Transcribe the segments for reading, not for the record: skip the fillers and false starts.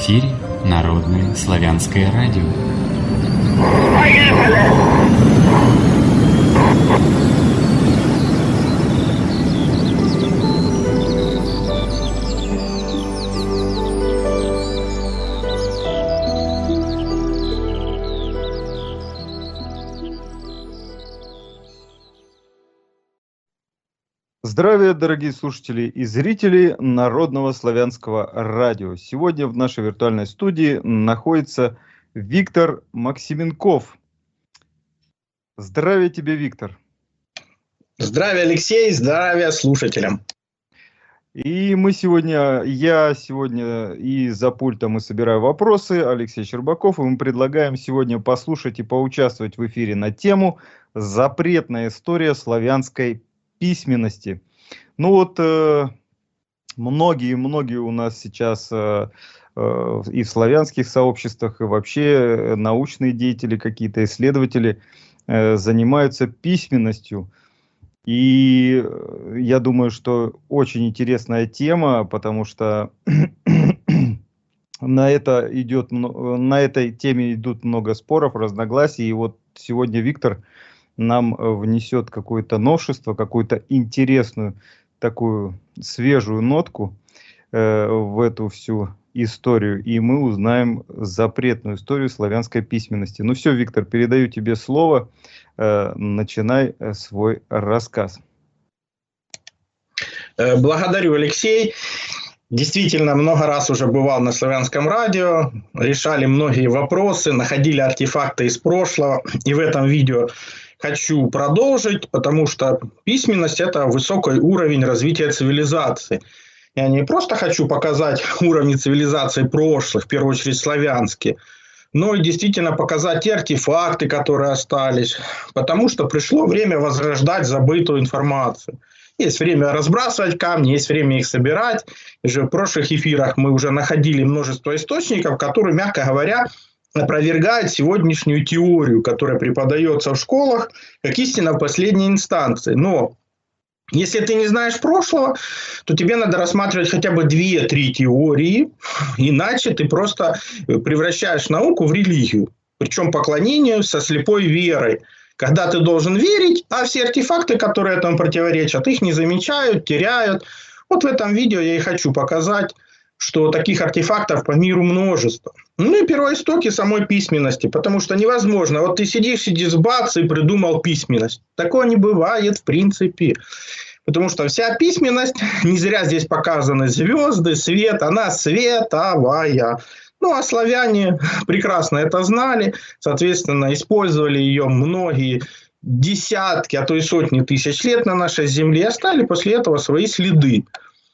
эфире Народное славянское радио. Здравия, дорогие слушатели и зрители Народного славянского радио. Сегодня в нашей виртуальной студии находится Виктор Максименков. Здравия тебе, Виктор. Здравия, Алексей, здравия слушателям. И я сегодня и за пультом и собираю вопросы, Алексей Щербаков, и мы предлагаем сегодня послушать и поучаствовать в эфире на тему «Запретная история славянской письменности». Ну вот, многие у нас сейчас и в славянских сообществах, и вообще научные деятели, какие-то исследователи занимаются письменностью. И я думаю, что очень интересная тема, потому что на этой теме идут много споров, разногласий. И вот сегодня Виктор нам внесет какое-то новшество, какую-то интересную, такую свежую нотку в эту всю историю, и мы узнаем запретную историю славянской письменности. Ну все, Виктор, передаю тебе слово, начинай свой рассказ. Благодарю, Алексей. Действительно, много раз уже бывал на славянском радио, решали многие вопросы, находили артефакты из прошлого, и в этом видео хочу продолжить, потому что письменность – это высокий уровень развития цивилизации. Я не просто хочу показать уровни цивилизации прошлых, в первую очередь славянские, но и действительно показать те артефакты, которые остались, потому что пришло время возрождать забытую информацию. Есть время разбрасывать камни, есть время их собирать. И же в прошлых эфирах мы уже находили множество источников, которые, мягко говоря, опровергает сегодняшнюю теорию, которая преподается в школах, как истина в последней инстанции. Но если ты не знаешь прошлого, то тебе надо рассматривать хотя бы 2-3 теории, иначе ты просто превращаешь науку в религию, причем поклонению со слепой верой. Когда ты должен верить, а все артефакты, которые этому противоречат, их не замечают, теряют. Вот в этом видео я и хочу показать, что таких артефактов по миру множество. Ну и первоистоки самой письменности, потому что невозможно. Вот ты сидишь, бац, и придумал письменность. Такого не бывает в принципе. Потому что вся письменность, не зря здесь показаны звезды, свет, она световая. Ну а славяне прекрасно это знали, соответственно, использовали ее многие десятки, а то и сотни тысяч лет на нашей земле и оставили после этого свои следы,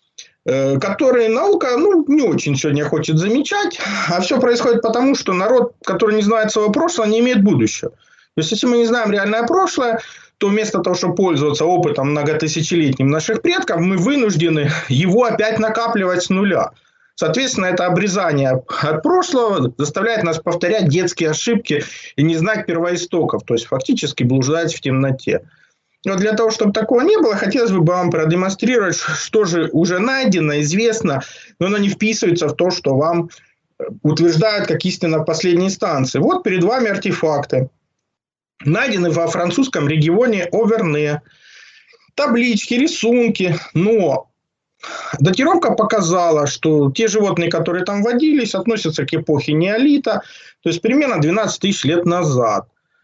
которые наука не очень сегодня хочет замечать, а все происходит потому, что народ, который не знает своего прошлого, не имеет будущего. То есть, если мы не знаем реальное прошлое, то вместо того, чтобы пользоваться опытом многотысячелетним наших предков, мы вынуждены его опять накапливать с нуля. Соответственно, это обрезание от прошлого заставляет нас повторять детские ошибки и не знать первоистоков, то есть фактически блуждать в темноте. Но для того, чтобы такого не было, хотелось бы вам продемонстрировать, что же уже найдено, известно, но оно не вписывается в то, что вам утверждают как истина в последней инстанции. Вот перед вами артефакты, найдены во французском регионе Оверне, таблички, рисунки, но датировка показала, что те животные, которые там водились, относятся к эпохе неолита, то есть примерно 12 тысяч лет назад.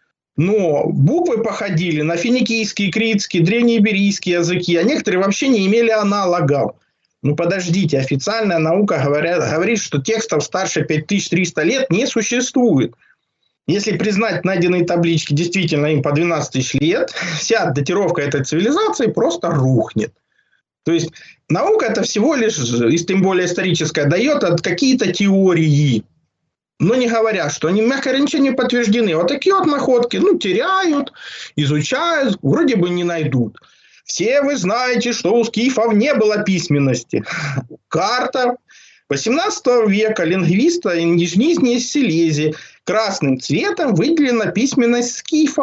Но буквы походили на финикийские, критские, древнеиберийские языки, а некоторые вообще не имели аналогов. Ну подождите, официальная наука говорит, что текстов старше 5300 лет не существует. Если признать найденные таблички действительно им по 12 тысяч лет, вся датировка этой цивилизации просто рухнет. То есть наука это всего лишь, и тем более историческая, дает какие-то теории, но не говорят, что они, мягко говоря, ничего не подтверждены. Вот такие вот находки, теряют, изучают, вроде бы не найдут. Все вы знаете, что у скифов не было письменности. Карта 18 века лингвиста из Нижней Силезии красным цветом выделена письменность скифов.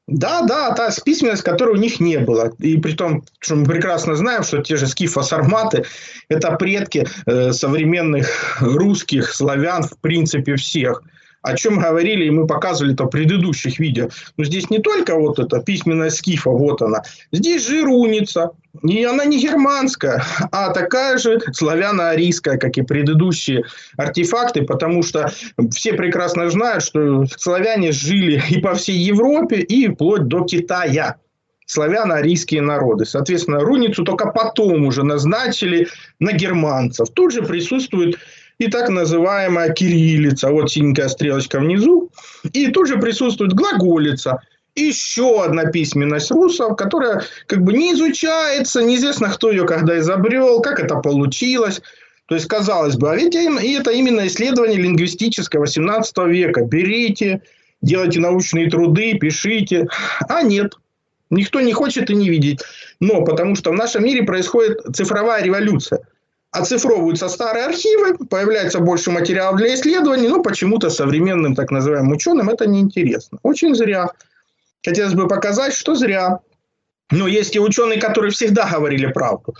Да, та письменность, которой у них не было. И при том, что мы прекрасно знаем, что те же скифо-сарматы – это предки современных русских, славян, в принципе, всех. О чем говорили, и мы показывали это в предыдущих видео. Но здесь не только вот эта письменность скифа, вот она. Здесь же руница. И она не германская, а такая же славяно-арийская, как и предыдущие артефакты, потому что все прекрасно знают, что славяне жили и по всей Европе, и вплоть до Китая. Славяно-арийские народы. Соответственно, руницу только потом уже назначили на германцев. Тут же присутствует и так называемая кириллица, вот синенькая стрелочка внизу, и тут же присутствует глаголица. Еще одна письменность русов, которая как бы не изучается, неизвестно, кто ее когда изобрел, как это получилось. То есть, казалось бы, а ведь это именно исследование лингвистическое 18 века. Берите, делайте научные труды, пишите. А нет, никто не хочет и не видит. Но потому что в нашем мире происходит цифровая революция. Оцифровываются старые архивы, появляется больше материалов для исследований, но почему-то современным так называемым ученым это неинтересно. Очень зря. Хотелось бы показать, что зря. Но есть и ученые, которые всегда говорили правду.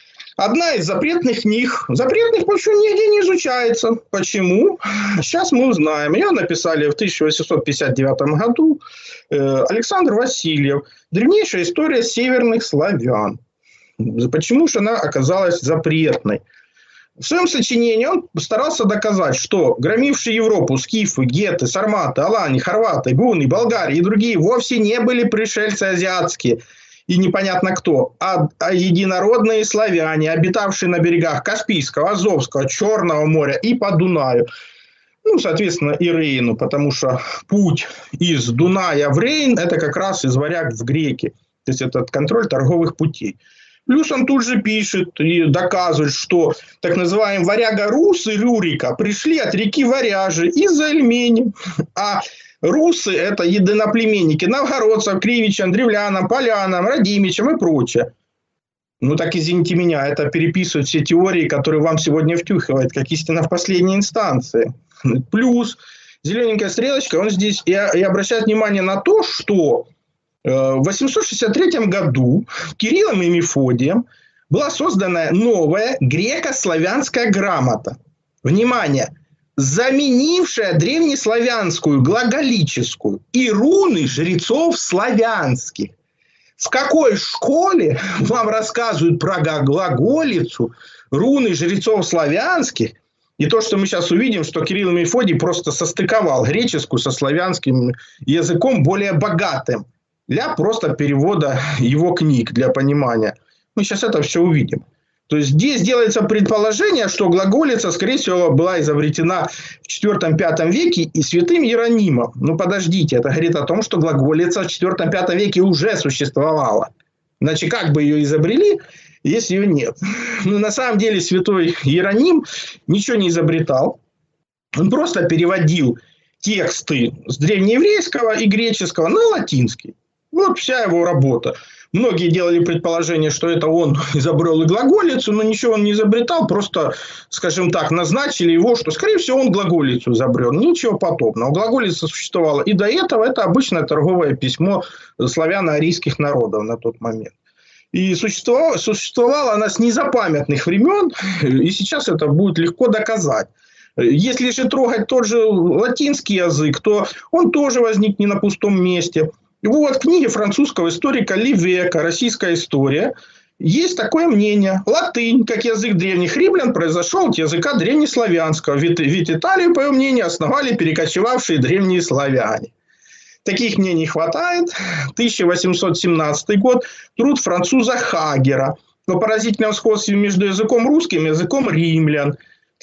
Одна из запретных книг. Запретных почти нигде не изучается. Почему? Сейчас мы узнаем. Ее написали в 1859 году Александр Васильев. Древнейшая история северных славян. Почему же она оказалась запретной? В своем сочинении он старался доказать, что громившие Европу скифы, геты, сарматы, алани, хорваты, гуны, болгари и другие вовсе не были пришельцы азиатские и непонятно кто, а единородные славяне, обитавшие на берегах Каспийского, Азовского, Черного моря и по Дунаю. Ну, соответственно, и Рейну, потому что путь из Дуная в Рейн – это как раз из варяг в греки. То есть, это контроль торговых путей. Плюс он тут же пишет и доказывает, что так называемые варяга-русы Рюрика пришли от реки Варяжи из-за Эльмени. А русы – это единоплеменники новгородцев, кривичам, древлянам, полянам, радимичам и прочее. Ну так извините меня, это переписывают все теории, которые вам сегодня втюхивают, как истина в последней инстанции. Плюс зелененькая стрелочка, он здесь и обращает внимание на то, что в 863 году Кириллом и Мефодием была создана новая греко-славянская грамота. Внимание! Заменившая древнеславянскую глаголическую и руны жрецов славянских. В какой школе вам рассказывают про глаголицу, руны жрецов славянских? И то, что мы сейчас увидим, что Кирилл и Мефодий просто состыковал греческую со славянским языком более богатым. Для просто перевода его книг, для понимания. Мы сейчас это все увидим. То есть, здесь делается предположение, что глаголица, скорее всего, была изобретена в IV-V веке и святым Иеронимом. Ну, подождите, это говорит о том, что глаголица в IV-V веке уже существовала. Иначе как бы ее изобрели, если ее нет? Ну, на самом деле, святой Иероним ничего не изобретал. Он просто переводил тексты с древнееврейского и греческого на латинский. Вот вся его работа. Многие делали предположение, что это он изобрел и глаголицу, но ничего он не изобретал, просто, скажем так, назначили его, что, скорее всего, он глаголицу изобрел. Ничего подобного. Глаголица существовала и до этого, это обычное торговое письмо славяно-арийских народов на тот момент. И существовала она с незапамятных времен, и сейчас это будет легко доказать. Если же трогать тот же латинский язык, то он тоже возник не на пустом месте. И вот в книге французского историка Ливека «Российская история» есть такое мнение. Латынь, как язык древних римлян, произошел от языка древнеславянского. Ведь Италию, по его мнению, основали перекочевавшие древние славяне. Таких мнений хватает. 1817 год. Труд француза Хагера о поразительном сходстве между языком русским и языком римлян.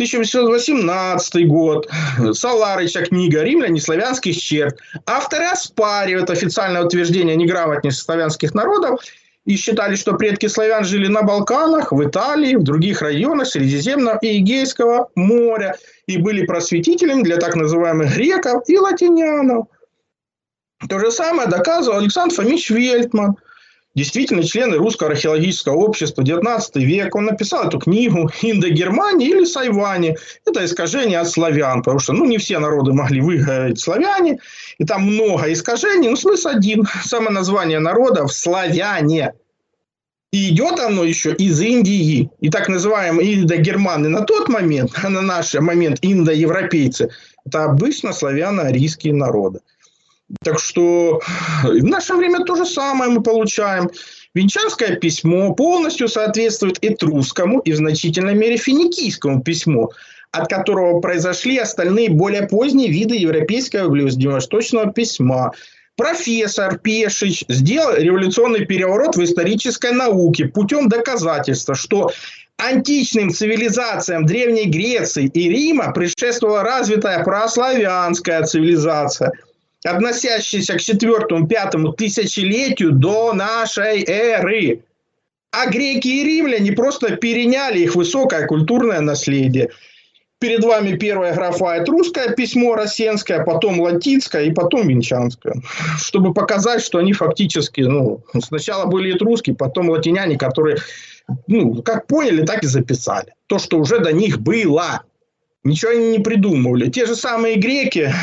1818 год. Саларыча книга «Римляне славянских черт». Авторы оспаривают официальное утверждение неграмотности славянских народов и считали, что предки славян жили на Балканах, в Италии, в других районах Средиземного и Эгейского моря и были просветителями для так называемых греков и латинянов. То же самое доказывал Александр Фомич Вельтман. действительно члены Русского археологического общества, 19 век. Он написал эту книгу «Индогермания» или «Сайване». Это искажение от славян, потому что не все народы могли выговорить славяне, и там много искажений, но смысл один. Само название народов – славяне. И идет оно еще из Индии. И так называемые индогерманы на тот момент, а на наш момент индоевропейцы – это обычно славяно-арийские народы. Так что в наше время то же самое мы получаем. Венчанское письмо полностью соответствует этрусскому и в значительной мере финикийскому письму, от которого произошли остальные более поздние виды европейского ближневосточного письма. Профессор Пешич сделал революционный переворот в исторической науке путем доказательства, что античным цивилизациям Древней Греции и Рима предшествовала развитая прославянская цивилизация, относящаяся к 4-5 тысячелетию до нашей эры. А греки и римляне просто переняли их высокое культурное наследие. Перед вами первая графа этрусское письмо рассенское, потом латинское и потом венчанское. Чтобы показать, что они фактически, сначала были этрусские, потом латиняне, которые, как поняли, так и записали. То, что уже до них было. Ничего они не придумывали. Те же самые греки,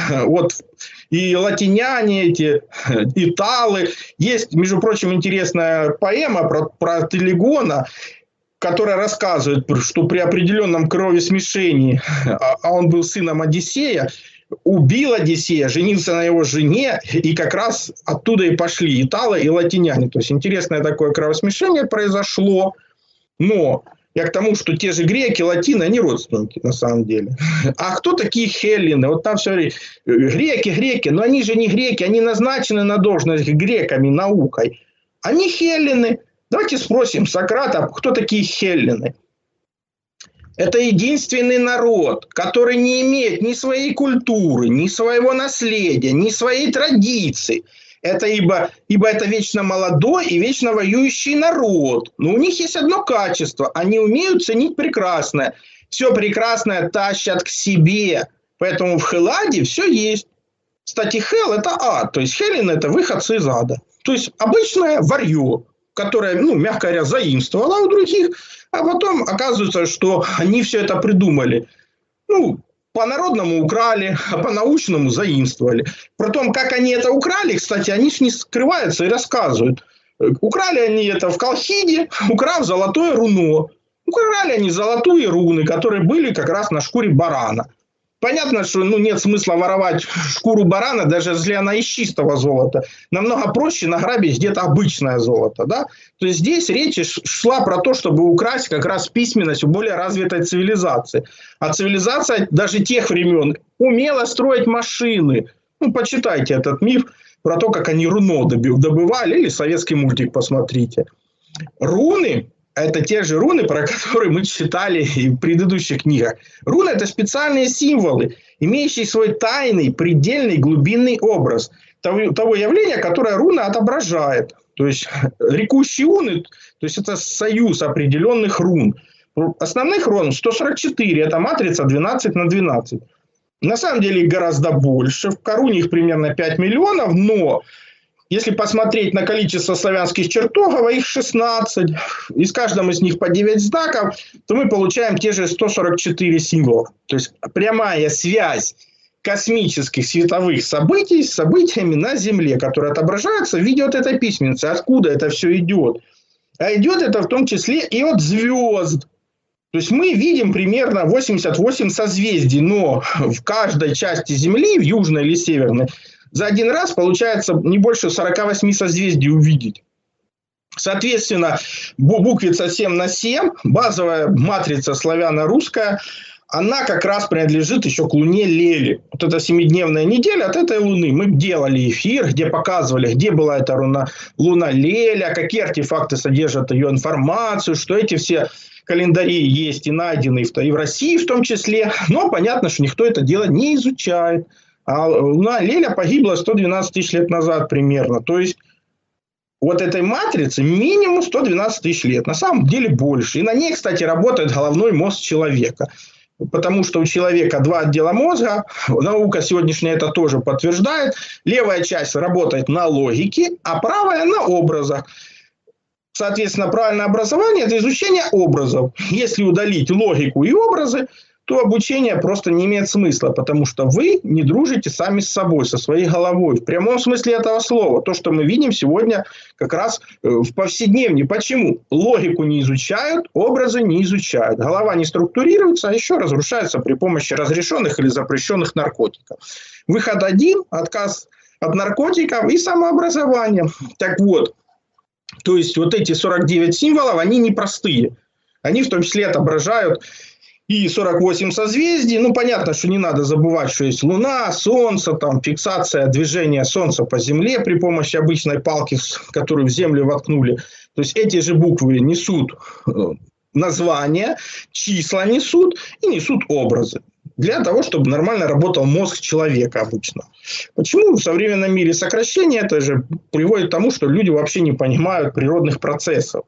и латиняне, эти италы. Есть, между прочим, интересная поэма про Телегона, которая рассказывает, что при определенном кровосмешении, а он был сыном Одиссея, убил Одиссея, женился на его жене, и как раз оттуда и пошли италы и латиняне. То есть интересное такое кровосмешение произошло, но я к тому, что те же греки, латины, они родственники на самом деле. А кто такие хеллины? Вот там все говорит, греки, но они же не греки, они назначены на должность греками, наукой. Они хеллины. Давайте спросим Сократа, кто такие хеллины? Это единственный народ, который не имеет ни своей культуры, ни своего наследия, ни своей традиции. Это ибо это вечно молодой и вечно воюющий народ. Но у них есть одно качество. Они умеют ценить прекрасное. Все прекрасное тащат к себе. Поэтому в Хелладе все есть. Кстати, Хел – это ад. То есть хеллины – это выходцы из ада. То есть обычное варье, которое, мягко говоря, заимствовало у других. А потом оказывается, что они все это придумали. По-народному украли, а по-научному заимствовали. Про то, как они это украли, кстати, они ж не скрываются и рассказывают. Украли они это в Колхиде, украв золотое руно. Украли они золотые руны, которые были как раз на шкуре барана. Понятно, что нет смысла воровать шкуру барана, даже если она из чистого золота. Намного проще награбить где-то обычное золото. Да? То есть здесь речь шла про то, чтобы украсть как раз письменность у более развитой цивилизации. А цивилизация даже тех времен умела строить машины. Почитайте этот миф про то, как они руно добывали, или советский мультик посмотрите. Руны – это те же руны, про которые мы читали и в предыдущих книгах. Руны – это специальные символы, имеющие свой тайный, предельный, глубинный образ того явления, которое руна отображает. То есть рекущие руны, то есть это союз определенных рун. Основных рун 144, это матрица 12 на 12. На самом деле их гораздо больше. В Коруне их примерно 5 миллионов, но если посмотреть на количество славянских чертогов, их 16, и с каждым из них по 9 знаков, то мы получаем те же 144 символа. То есть прямая связь космических световых событий с событиями на Земле, которые отображаются в виде этой письменности. Откуда это все идет? А идет это в том числе и от звезд. То есть мы видим примерно 88 созвездий, но в каждой части Земли, в южной или северной, за один раз получается не больше 48 созвездий увидеть. Соответственно, буквица 7 на 7, базовая матрица славяно-русская, она как раз принадлежит еще к луне Лели. Вот эта 7-дневная неделя от этой луны. Мы делали эфир, где показывали, где была эта луна Леля, какие артефакты содержат ее информацию, что эти все календари есть и найдены и в России в том числе. Но понятно, что никто это дело не изучает. А луна Леля погибла 112 тысяч лет назад примерно. То есть вот этой матрице минимум 112 тысяч лет. На самом деле больше. И на ней, кстати, работает головной мозг человека. Потому что у человека 2 отдела мозга. Наука сегодняшняя это тоже подтверждает. Левая часть работает на логике, а правая на образах. соответственно, правильное образование – это изучение образов. Если удалить логику и образы, то обучение просто не имеет смысла, потому что вы не дружите сами с собой, со своей головой. В прямом смысле этого слова. То, что мы видим сегодня как раз в повседневне. Почему? Логику не изучают, образы не изучают. Голова не структурируется, а еще разрушается при помощи разрешенных или запрещенных наркотиков. Выход один – отказ от наркотиков и самообразование. Так вот, то есть вот эти 49 символов, они непростые. Они в том числе отображают и 48 созвездий. Ну, понятно, что не надо забывать, что есть Луна, Солнце, там фиксация движения Солнца по Земле при помощи обычной палки, которую в Землю воткнули. То есть эти же буквы несут названия, числа несут и несут образы. Для того, чтобы нормально работал мозг человека обычно. Почему в современном мире сокращение? Это же приводит к тому, что люди вообще не понимают природных процессов.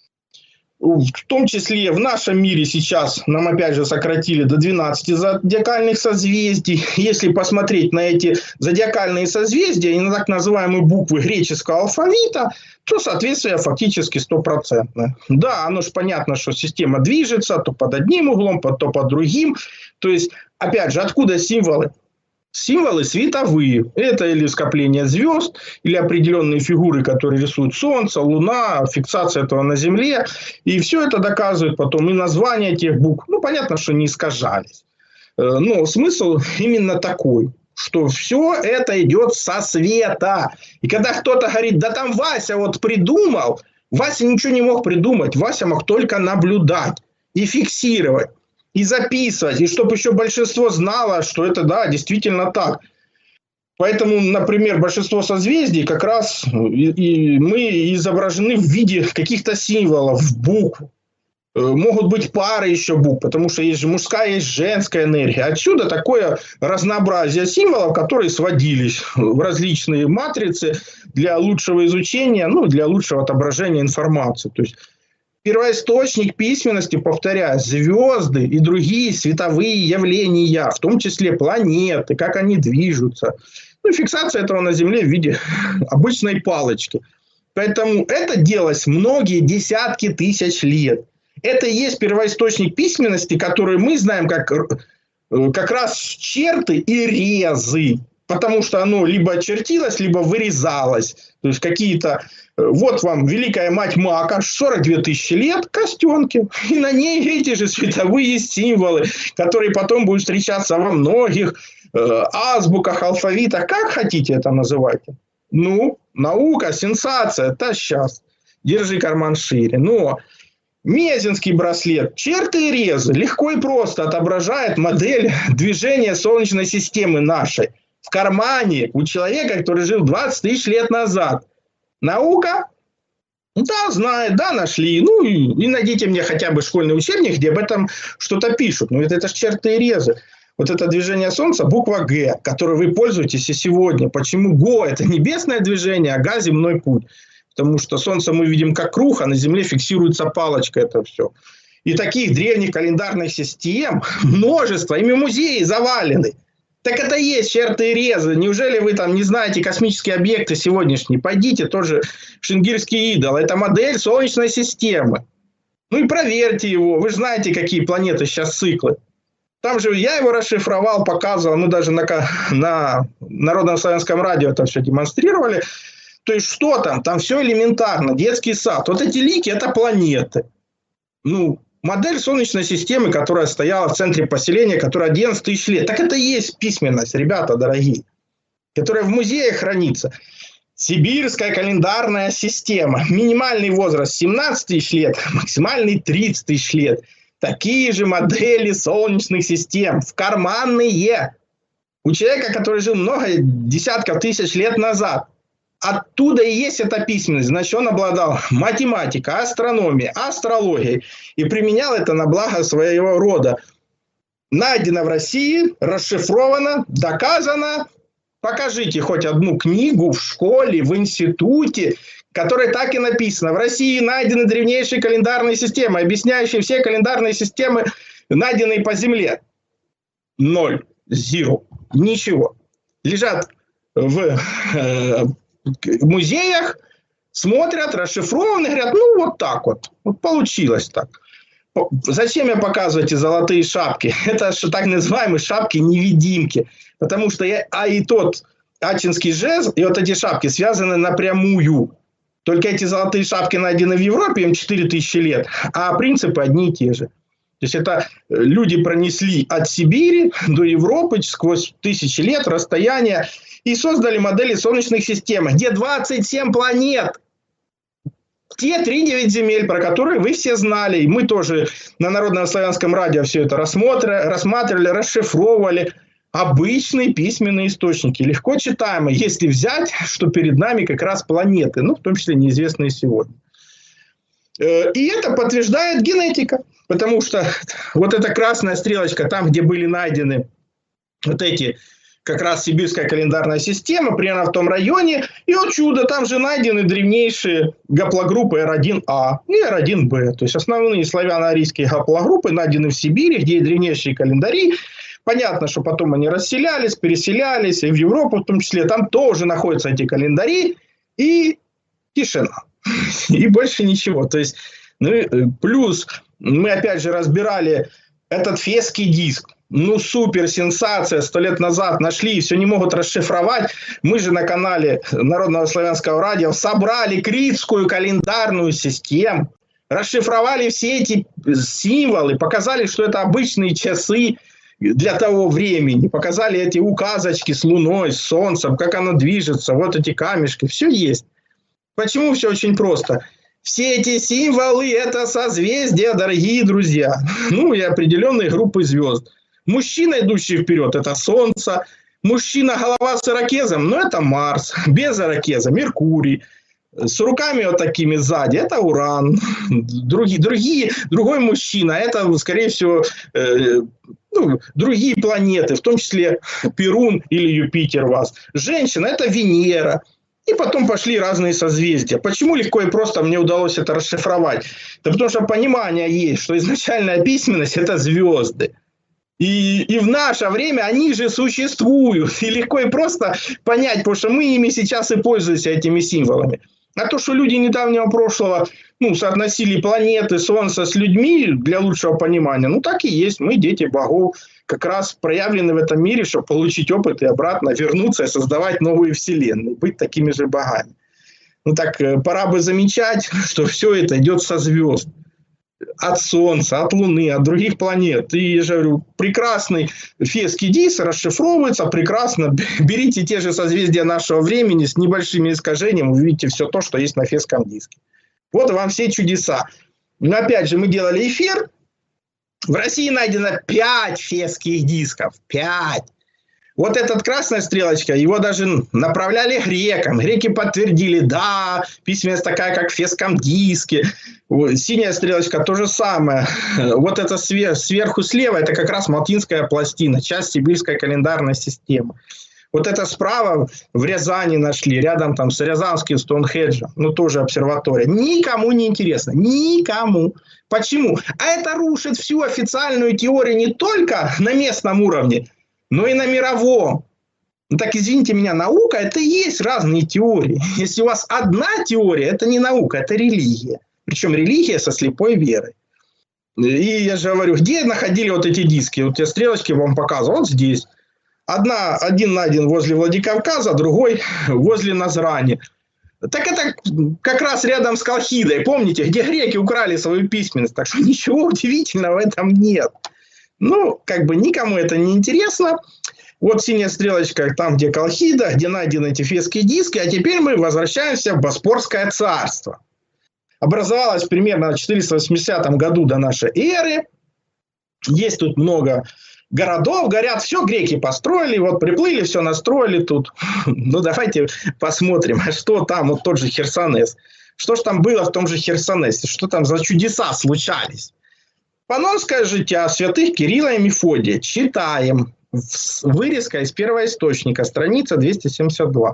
В том числе в нашем мире сейчас нам опять же сократили до 12 зодиакальных созвездий. Если посмотреть на эти зодиакальные созвездия и на так называемые буквы греческого алфавита, то соответствие фактически 100%. Да, оно же понятно, что система движется то под одним углом, то под другим. То есть, опять же, откуда символы? Символы световые. Это или скопление звезд, или определенные фигуры, которые рисуют Солнце, Луна, фиксация этого на Земле. И все это доказывает потом и названия тех букв. Ну, понятно, что не искажались. Но смысл именно такой, что все это идет со света. И когда кто-то говорит, да там Вася вот придумал, Вася ничего не мог придумать. Вася мог только наблюдать и фиксировать. И записывать, и чтобы еще большинство знало, что это, да, действительно так. Поэтому, например, большинство созвездий как раз и мы изображены в виде каких-то символов, букв. Могут быть пары еще букв, потому что есть же мужская, есть женская энергия. Отсюда такое разнообразие символов, которые сводились в различные матрицы для лучшего изучения, ну, для лучшего отображения информации. То есть первоисточник письменности, повторяю, звезды и другие световые явления, в том числе планеты, как они движутся. Ну, фиксация этого на Земле в виде обычной палочки. Поэтому это делалось многие десятки тысяч лет. Это и есть первоисточник письменности, который мы знаем как раз черты и резы. Потому что оно либо чертилось, либо вырезалось. То есть какие-то... Вот вам Великая Мать Мака, 42 тысячи лет, костенки. И на ней эти же световые символы, которые потом будут встречаться во многих азбуках, алфавитах. Как хотите это называйте. Ну, наука, сенсация, это сейчас. Держи карман шире. Но Мезенский браслет, черты и резы, легко и просто отображает модель движения Солнечной системы нашей. В кармане у человека, который жил 20 тысяч лет назад. Наука? Да, знает, да, нашли. Ну, и найдите мне хотя бы школьный учебник, где об этом что-то пишут. Но это же черты и резы. Вот это движение Солнца, буква Г, которой вы пользуетесь и сегодня. Почему ГО? Это небесное движение, а Га – земной путь. Потому что Солнце мы видим как круг, а на Земле фиксируется палочка, это все. И таких древних календарных систем множество, ими музеи завалены. Так это и есть черты и резы. Неужели вы там не знаете космические объекты сегодняшние? Пойдите, тоже Шингирский идол. Это модель Солнечной системы. Ну и проверьте его. Вы же знаете, какие планеты сейчас циклы. Там же я его расшифровал, показывал. Мы даже на Народном славянском радио это все демонстрировали. То есть что там? Там все элементарно. Детский сад. Вот эти лики – это планеты. Ну, модель Солнечной системы, которая стояла в центре поселения, которая 11 тысяч лет. Так это и есть письменность, ребята дорогие, которая в музее хранится. Сибирская календарная система. Минимальный возраст 17 тысяч лет, максимальный 30 тысяч лет. Такие же модели солнечных систем. В карманные. У человека, который жил много десятков тысяч лет назад. Оттуда и есть эта письменность. Значит, он обладал математикой, астрономией, астрологией и применял это на благо своего рода. Найдено в России, расшифровано, доказано. Покажите хоть одну книгу в школе, в институте, в которой так и написано. В России найдены древнейшие календарные системы, объясняющие все календарные системы, найденные по Земле. 0, zero, ничего. Лежат в музеях, Смотрят, расшифрованы, говорят, ну вот так вот. Вот получилось так. Зачем я показываю эти золотые шапки? Это так называемые шапки-невидимки. Потому что и тот ачинский жезл, и вот эти шапки связаны напрямую. Только эти золотые шапки найдены в Европе, им 4000 лет, а принципы одни и те же. То есть это люди пронесли от Сибири до Европы сквозь тысячи лет расстояния и создали модели солнечных систем, где 27 планет. Те 3-9 земель, про которые вы все знали. И мы тоже на Народном славянском радио все это рассматривали, расшифровывали. Обычные письменные источники, легко читаемые, если взять, что перед нами как раз планеты, ну, в том числе неизвестные сегодня. И это подтверждает генетика, потому что вот эта красная стрелочка, там, где были найдены вот эти, как раз сибирская календарная система, примерно в том районе, и вот чудо, там же найдены древнейшие гаплогруппы R1A и R1B, то есть основные славяно-арийские гаплогруппы найдены в Сибири, где и древнейшие календари. Понятно, что потом они расселялись, переселялись, и в Европу в том числе, там тоже находятся эти календари, и тишина. И больше ничего. То есть, плюс мы опять же разбирали этот фесский диск. Ну, супер, сенсация, 100 лет назад нашли, и все не могут расшифровать. Мы же на канале Народного славянского радио собрали критскую календарную систему, расшифровали все эти символы, показали, что это обычные часы для того времени, показали эти указочки с луной, с солнцем, как оно движется, вот эти камешки, все есть. Почему все очень просто? Все эти символы – это созвездия, дорогие друзья. Ну, и определенные группы звезд. Мужчина, идущий вперед – это Солнце. Мужчина-голова с ирокезом – ну, это Марс. Без ирокеза – Меркурий. С руками вот такими сзади – это Уран. Другой мужчина – это, скорее всего, другие планеты, в том числе Перун или Юпитер у вас. Женщина – это Венера. И потом пошли разные созвездия. Почему легко и просто мне удалось это расшифровать? Да потому что понимание есть, что изначальная письменность – это звезды. И в наше время они же существуют. И легко и просто понять, потому что мы ими сейчас и пользуемся, этими символами. А то, что люди недавнего прошлого соотносили планеты, Солнце с людьми для лучшего понимания, ну так и есть. Мы, дети богов, как раз проявлены в этом мире, чтобы получить опыт и обратно вернуться и создавать новые вселенные, быть такими же богами. Ну так пора бы замечать, что все это идет со звезд. От Солнца, от Луны, от других планет. И я же говорю, прекрасный фесский диск расшифровывается прекрасно. Берите те же созвездия нашего времени с небольшими искажениями, увидите все то, что есть на фесском диске. Вот вам все чудеса. Но опять же, мы делали эфир. В России найдено 5 фесских дисков. 5. Вот эта красная стрелочка, его даже направляли грекам. Греки подтвердили, да, письменность такая, как в фесском диске. Синяя стрелочка то же самое. Вот это сверху слева, это как раз Малтинская пластина, часть сибирской календарной системы. Вот это справа в Рязани нашли, рядом там с Рязанским Стоунхеджем, ну тоже обсерватория. Никому не интересно, никому. Почему? А это рушит всю официальную теорию не только на местном уровне, но и на мировом. Ну, так извините меня, наука – это и есть разные теории. Если у вас одна теория, это не наука, это религия. Причем религия со слепой верой. И я же говорю, где находили вот эти диски? Вот я стрелочки вам показывал, вот здесь. Один найден возле Владикавказа, другой возле Назрани. Так это как раз рядом с Колхидой, помните, где греки украли свою письменность. Так что ничего удивительного в этом нет. Ну, как бы никому это не интересно. Вот синяя стрелочка, там, где Колхида, где найдены эти фесские диски. А теперь мы возвращаемся в Боспорское царство. Образовалось примерно в 480 году до нашей эры. Есть тут много городов, говорят, все греки построили, вот приплыли, все настроили тут. Ну, давайте посмотрим, что там, вот тот же Херсонес. Что ж там было в том же Херсонесе? Что там за чудеса случались? Панонское житие святых Кирилла и Мефодия. Читаем. Вырезка из первоисточника, страница 272.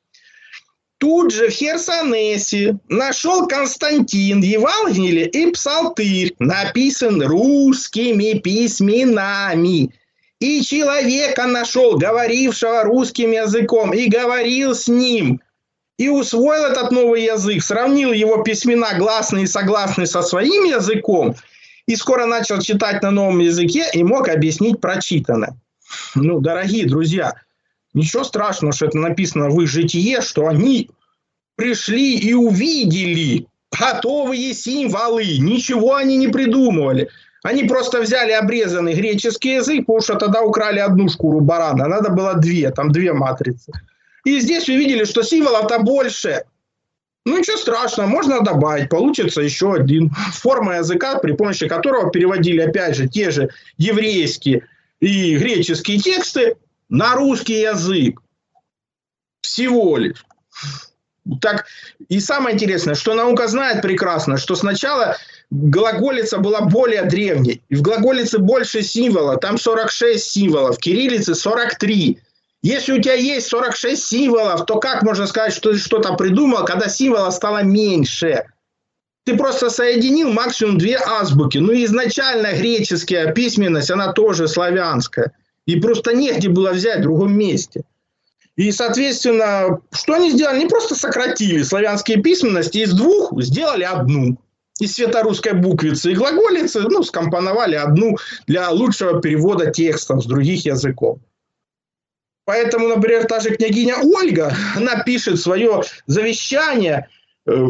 Тут же в Херсонесе нашел Константин Евангелие и Псалтырь, написан русскими письменами. И человека нашел, говорившего русским языком, и говорил с ним. и усвоил этот новый язык, сравнил его письмена гласные и согласные со своим языком, и скоро начал читать на новом языке и мог объяснить прочитанное. Ну, дорогие друзья, ничего страшного, что это написано в их житие, что они пришли и увидели готовые символы. Ничего они не придумывали. Они просто взяли обрезанный греческий язык, потому что тогда украли одну шкуру барана, надо было две, там две матрицы. И здесь увидели, что символов-то больше. Ну, ничего страшного, можно добавить, получится еще один. Форма языка, при помощи которого переводили, опять же, те же еврейские и греческие тексты на русский язык. Всего лишь. Так, и самое интересное, что наука знает прекрасно, что сначала глаголица была более древней. И в глаголице больше символов, там 46 символов, в кириллице 43. Если у тебя есть 46 символов, то как можно сказать, что ты что-то придумал, когда символов стало меньше? Ты просто соединил максимум 2 азбуки. Ну, изначально греческая письменность, она тоже славянская. И просто негде было взять в другом месте. И, соответственно, что они сделали? Они просто сократили славянские письменности, из 2 сделали одну. Из светорусской буквицы и глаголицы, ну, скомпоновали одну для лучшего перевода текстов с других языков. Поэтому, например, та же княгиня Ольга, она пишет свое завещание в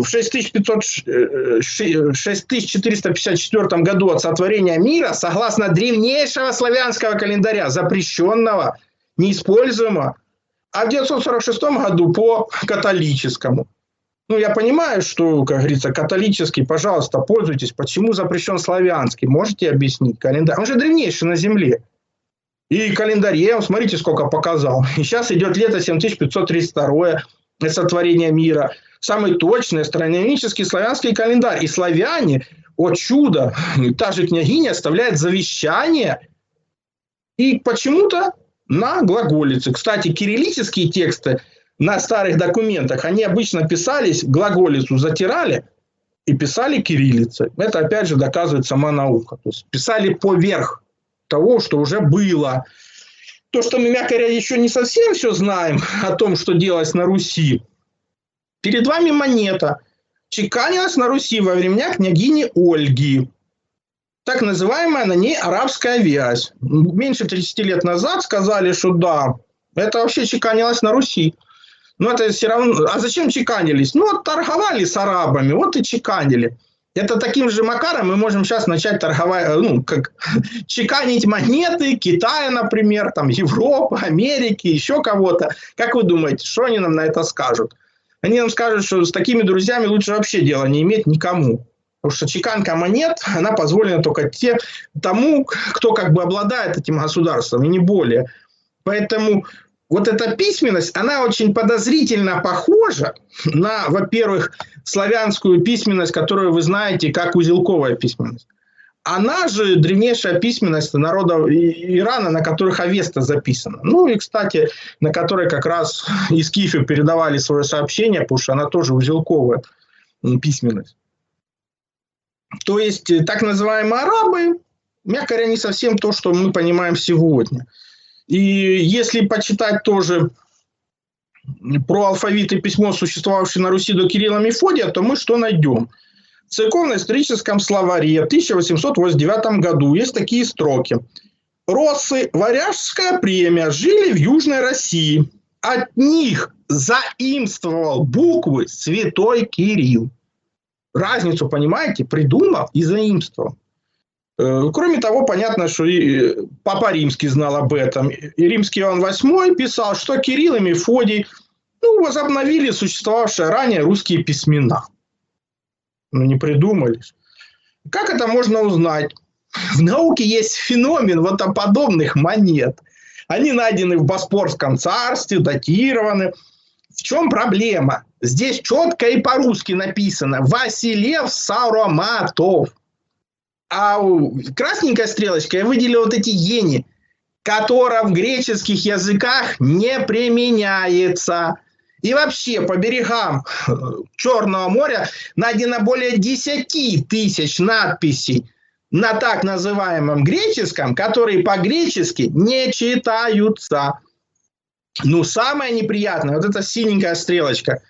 6454 году от сотворения мира, согласно древнейшего славянского календаря, запрещенного, неиспользуемого, а в 946 году по католическому. Ну, я понимаю, что, как говорится, католический, пожалуйста, пользуйтесь. Почему запрещен славянский? Можете объяснить? Календарь, он же древнейший на земле. И календарь, я вам, смотрите, сколько показал. И сейчас идет лето 7532, сотворение мира. Самый точный астрономический славянский календарь. И славяне, о чудо, та же княгиня оставляет завещание. И почему-то на глаголице. Кстати, кириллические тексты на старых документах, они обычно писались, глаголицу затирали и писали кириллицей. Это, опять же, доказывает сама наука. То есть писали поверх того, что уже было. То, что мы, мягко говоря, еще не совсем все знаем о том, что делалось на Руси. Перед вами монета. Чеканилась на Руси во времена княгини Ольги. Так называемая на ней арабская вязь. Меньше 30 лет назад сказали, что да, это вообще чеканилось на Руси. Но это все равно... А зачем чеканились? Ну, вот торговали с арабами, вот и чеканили. Это таким же макаром мы можем сейчас начать торговать, ну, как чеканить монеты Китая, например, там, Европы, Америки, еще кого-то. Как вы думаете, что они нам на это скажут? Они нам скажут, что с такими друзьями лучше вообще дела не иметь никому. Потому что чеканка монет, она позволена только тому, кто как бы обладает этим государством, и не более. Поэтому вот эта письменность, она очень подозрительно похожа на, во-первых, славянскую письменность, которую вы знаете как узелковая письменность. Она же древнейшая письменность народов Ирана, на которых Авеста записана. Ну и, кстати, на которой как раз из Кифи передавали свое сообщение, потому что она тоже узелковая письменность. То есть, так называемые арабы, мягко говоря, не совсем то, что мы понимаем сегодня. И если почитать тоже про алфавит и письмо, существовавшее на Руси до Кирилла и Мефодия, то мы что найдем? В церковно-историческом словаре в 1889 году есть такие строки. «Россы, варяжская племя, жили в Южной России. От них заимствовал буквы святой Кирилл». Разницу, понимаете, придумал и заимствовал. Кроме того, понятно, что и Папа Римский знал об этом. И Римский Иоанн VIII писал, что Кирилл и Мефодий возобновили существовавшие ранее русские письмена. Не придумали. Как это можно узнать? В науке есть феномен вот подобных монет. Они найдены в Боспорском царстве, датированы. В чем проблема? Здесь четко и по-русски написано «Василев Сароматов». А красненькой стрелочкой я выделил вот эти «ени», которая в греческих языках не применяется. И вообще по берегам Черного моря найдено более 10 тысяч надписей на так называемом греческом, которые по-гречески не читаются. Ну, самое неприятное, вот эта синенькая стрелочка.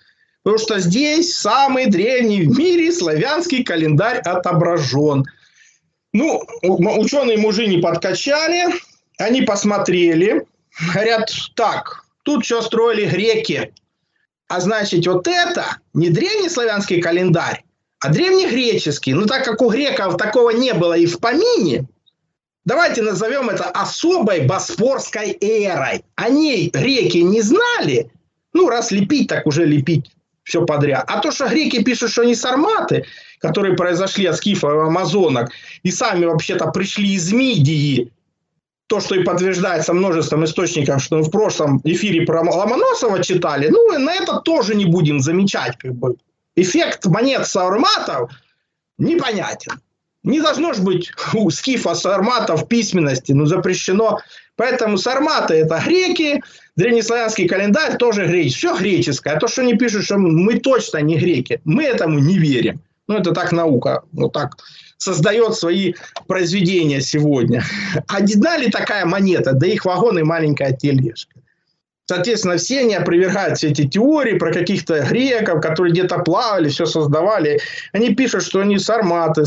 Потому что здесь самый древний в мире славянский календарь отображен. Ну, ученые-мужи не подкачали, они посмотрели, говорят, так, тут все строили греки. А значит, вот это не древнеславянский календарь, а древнегреческий. Ну, так как у греков такого не было и в помине, давайте назовем это особой боспорской эрой. О ней греки не знали. Ну, раз лепить, так уже лепить все подряд. А то, что греки пишут, что они сарматы, которые произошли от скифов и амазонок, и сами вообще-то пришли из Мидии, то, что и подтверждается множеством источников, что мы в прошлом эфире про Ломоносова читали, ну, и на это тоже не будем замечать. Как бы. Эффект монет сарматов непонятен. Не должно же быть у скифа сарматов письменности, ну, запрещено. Поэтому сарматы – это греки, древнеславянский календарь тоже греческий. Все греческое. А то, что они пишут, что мы точно не греки, мы этому не верим. Ну, это так наука, вот так создает свои произведения сегодня. Одна ли такая монета, да их вагон и маленькая тележка. Соответственно, все они опровергают все эти теории про каких-то греков, которые где-то плавали, все создавали. Они пишут, что они сарматы.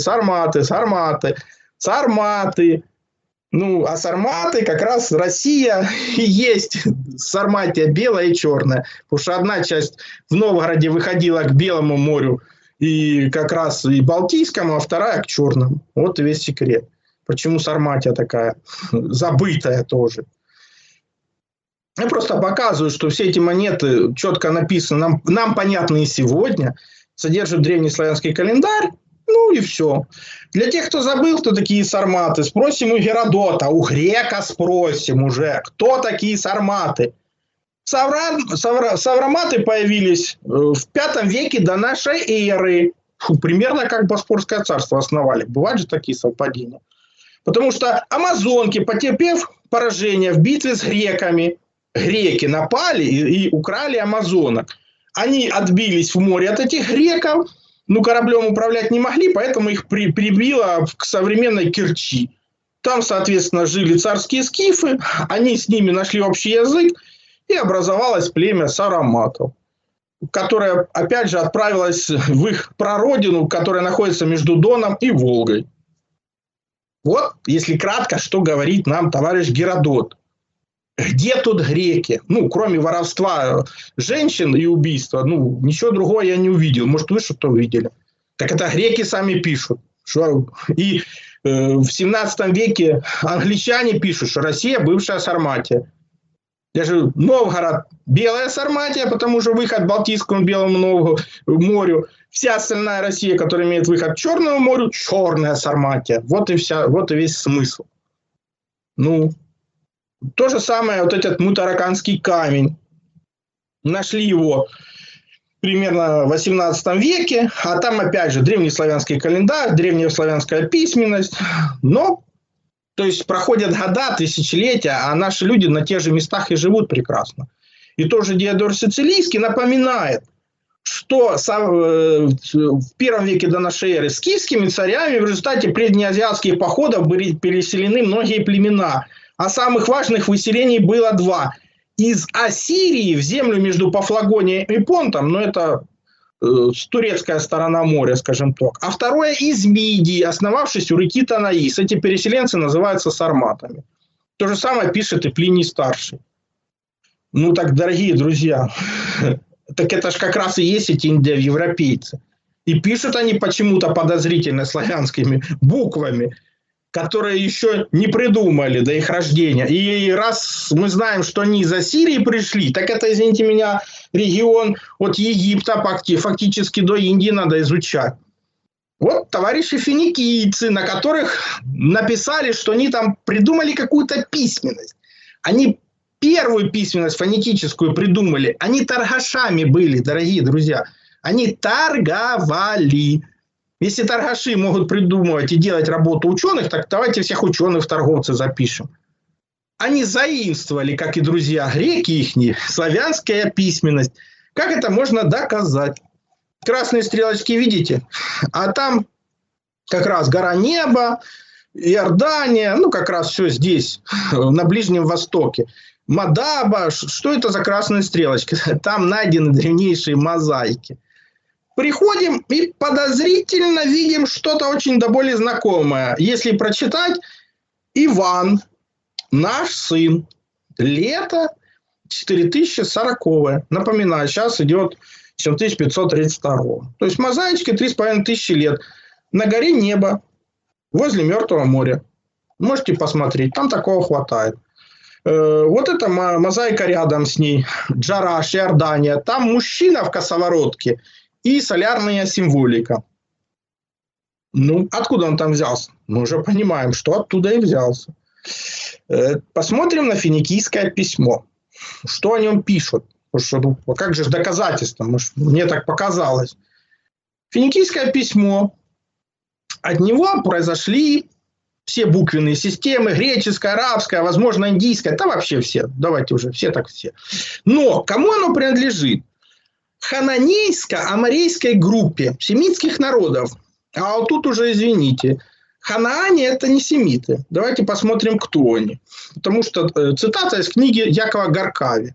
Ну, а сарматы как раз Россия и есть Сарматия белая и черная. Потому что одна часть в Новгороде выходила к Белому морю и как раз и Балтийскому, а вторая к Черному. Вот и весь секрет. Почему Сарматия такая забытая тоже. Я просто показываю, что все эти монеты четко написаны, нам понятны и сегодня, содержат древнеславянский календарь, ну и все. Для тех, кто забыл, кто такие сарматы, спросим у Геродота, у грека спросим уже, кто такие сарматы. Савроматы появились в V веке до нашей эры. Примерно как Боспорское царство основали. Бывают же такие совпадения. Потому что амазонки, потерпев поражение в битве с греками, греки напали и украли амазонок. Они отбились в море от этих греков, но кораблем управлять не могли, поэтому их прибило к современной Керчи. Там, соответственно, жили царские скифы, они с ними нашли общий язык, и образовалось племя сароматов, которое, опять же, отправилось в их прародину, которая находится между Доном и Волгой. Вот, если кратко, что говорит нам товарищ Геродот. Где тут греки? Ну, кроме воровства женщин и убийства, ну, ничего другого я не увидел. Может, вы что-то увидели? Так это греки сами пишут. И в 17 веке англичане пишут, что Россия бывшая Сарматия. Я же Новгород белая Сарматия, потому что выход к Балтийскому Белому морю. Вся остальная Россия, которая имеет выход к Черному морю, черная Сарматия. Вот и весь смысл. Ну, то же самое вот этот мутараканский камень. Нашли его примерно в 18 веке, а там опять же древнеславянский календарь, древнеславянская письменность. Но, то есть проходят года, тысячелетия, а наши люди на тех же местах и живут прекрасно. И тоже Диодор Сицилийский напоминает, что в первом веке до нашей эры скифскими царями в результате преднеазиатских походов были переселены многие племена. А самых важных выселений было два. Из Ассирии в землю между Пафлагонией и Понтом, но это турецкая сторона моря, скажем так. А второе из Мидии, основавшись у реки Танаис. Эти переселенцы называются сарматами. То же самое пишет и Плиний Старший. Ну так, дорогие друзья, так это же как раз и есть эти индоевропейцы. И пишут они почему-то подозрительно славянскими буквами, которые еще не придумали до их рождения. И раз мы знаем, что они из Ассирии пришли, так это, извините меня, регион от Египта фактически до Индии надо изучать. Вот товарищи финикийцы, на которых написали, что они там придумали какую-то письменность. Они первую письменность фонетическую придумали. Они торгашами были, дорогие друзья. Они торговали. Если торгаши могут придумывать и делать работу ученых, так давайте всех ученых в торговцы запишем. Они заимствовали, как и друзья греки ихние, славянская письменность. Как это можно доказать? Красные стрелочки видите? А там как раз гора Неба, Иордания, ну как раз все здесь, на Ближнем Востоке. Мадаба, что это за красная стрелочка? Там найдены древнейшие мозаики. Приходим и подозрительно видим что-то очень до боли знакомое. Если прочитать, Иван, наш сын, лето 4040. Напоминаю, сейчас идет 7532. То есть мозаички 3500 лет. На горе небо, возле Мертвого моря. Можете посмотреть, там такого хватает. Вот эта мозаика рядом с ней, Джараш, Иордания. Там мужчина в косоворотке и солярная символика. Ну, откуда он там взялся? Мы уже понимаем, что оттуда и взялся. Посмотрим на финикийское письмо. Что о нем пишут? Потому что, как же доказательства? Мне так показалось. Финикийское письмо. От него произошли все буквенные системы. Греческая, арабская, возможно, индийская. Да вообще все. Давайте уже все так все. Но кому оно принадлежит? Хананейско-аморейской группе семитских народов. А вот тут уже, извините, ханаане – это не семиты. Давайте посмотрим, кто они. Потому что цитата из книги Якова Гаркави.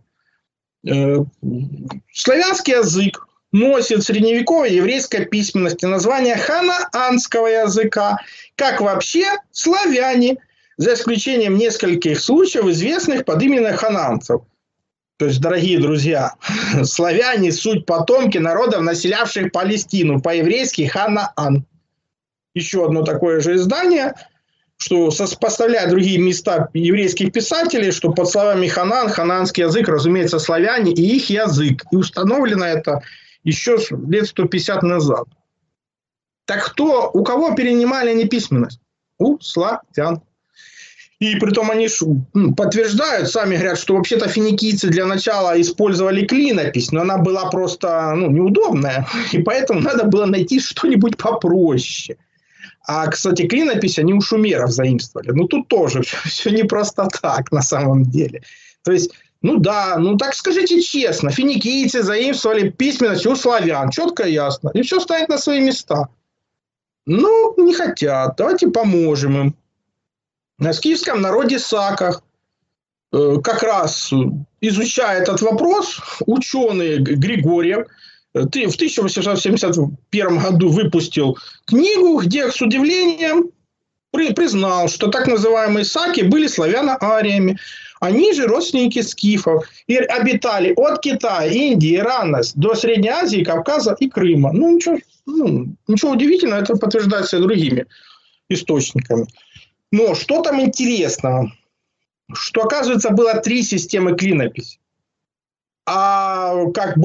Славянский язык носит в средневековой еврейской письменности название ханаанского языка, как вообще славяне, за исключением нескольких случаев, известных под именем хананцев. То есть, дорогие друзья, славяне – суть потомки народов, населявших Палестину, по-еврейски Ханаан. Еще одно такое же издание, что сопоставляет другие места еврейских писателей, что под словами Ханаан, ханаанский язык, разумеется, славяне и их язык. И установлено это еще лет 150 назад. Так у кого перенимали они письменность? У славян. И притом они подтверждают, сами говорят, что вообще-то финикийцы для начала использовали клинопись, но она была просто неудобная, и поэтому надо было найти что-нибудь попроще. А, кстати, клинопись они у шумеров заимствовали. Ну, тут тоже все не просто так на самом деле. То есть, так скажите честно, финикийцы заимствовали письменность у славян, четко и ясно, и все станет на свои места. Ну, не хотят, давайте поможем им. На скифском народе Саках как раз изучая этот вопрос, ученый Григорьев в 1871 году выпустил книгу, где с удивлением признал, что так называемые саки были славяно-ариями. Они же родственники скифов и обитали от Китая, Индии, Ирана до Средней Азии, Кавказа и Крыма. Ничего удивительного, это подтверждается и другими источниками. Но что там интересного? Что, оказывается, было 3 системы клинописи. А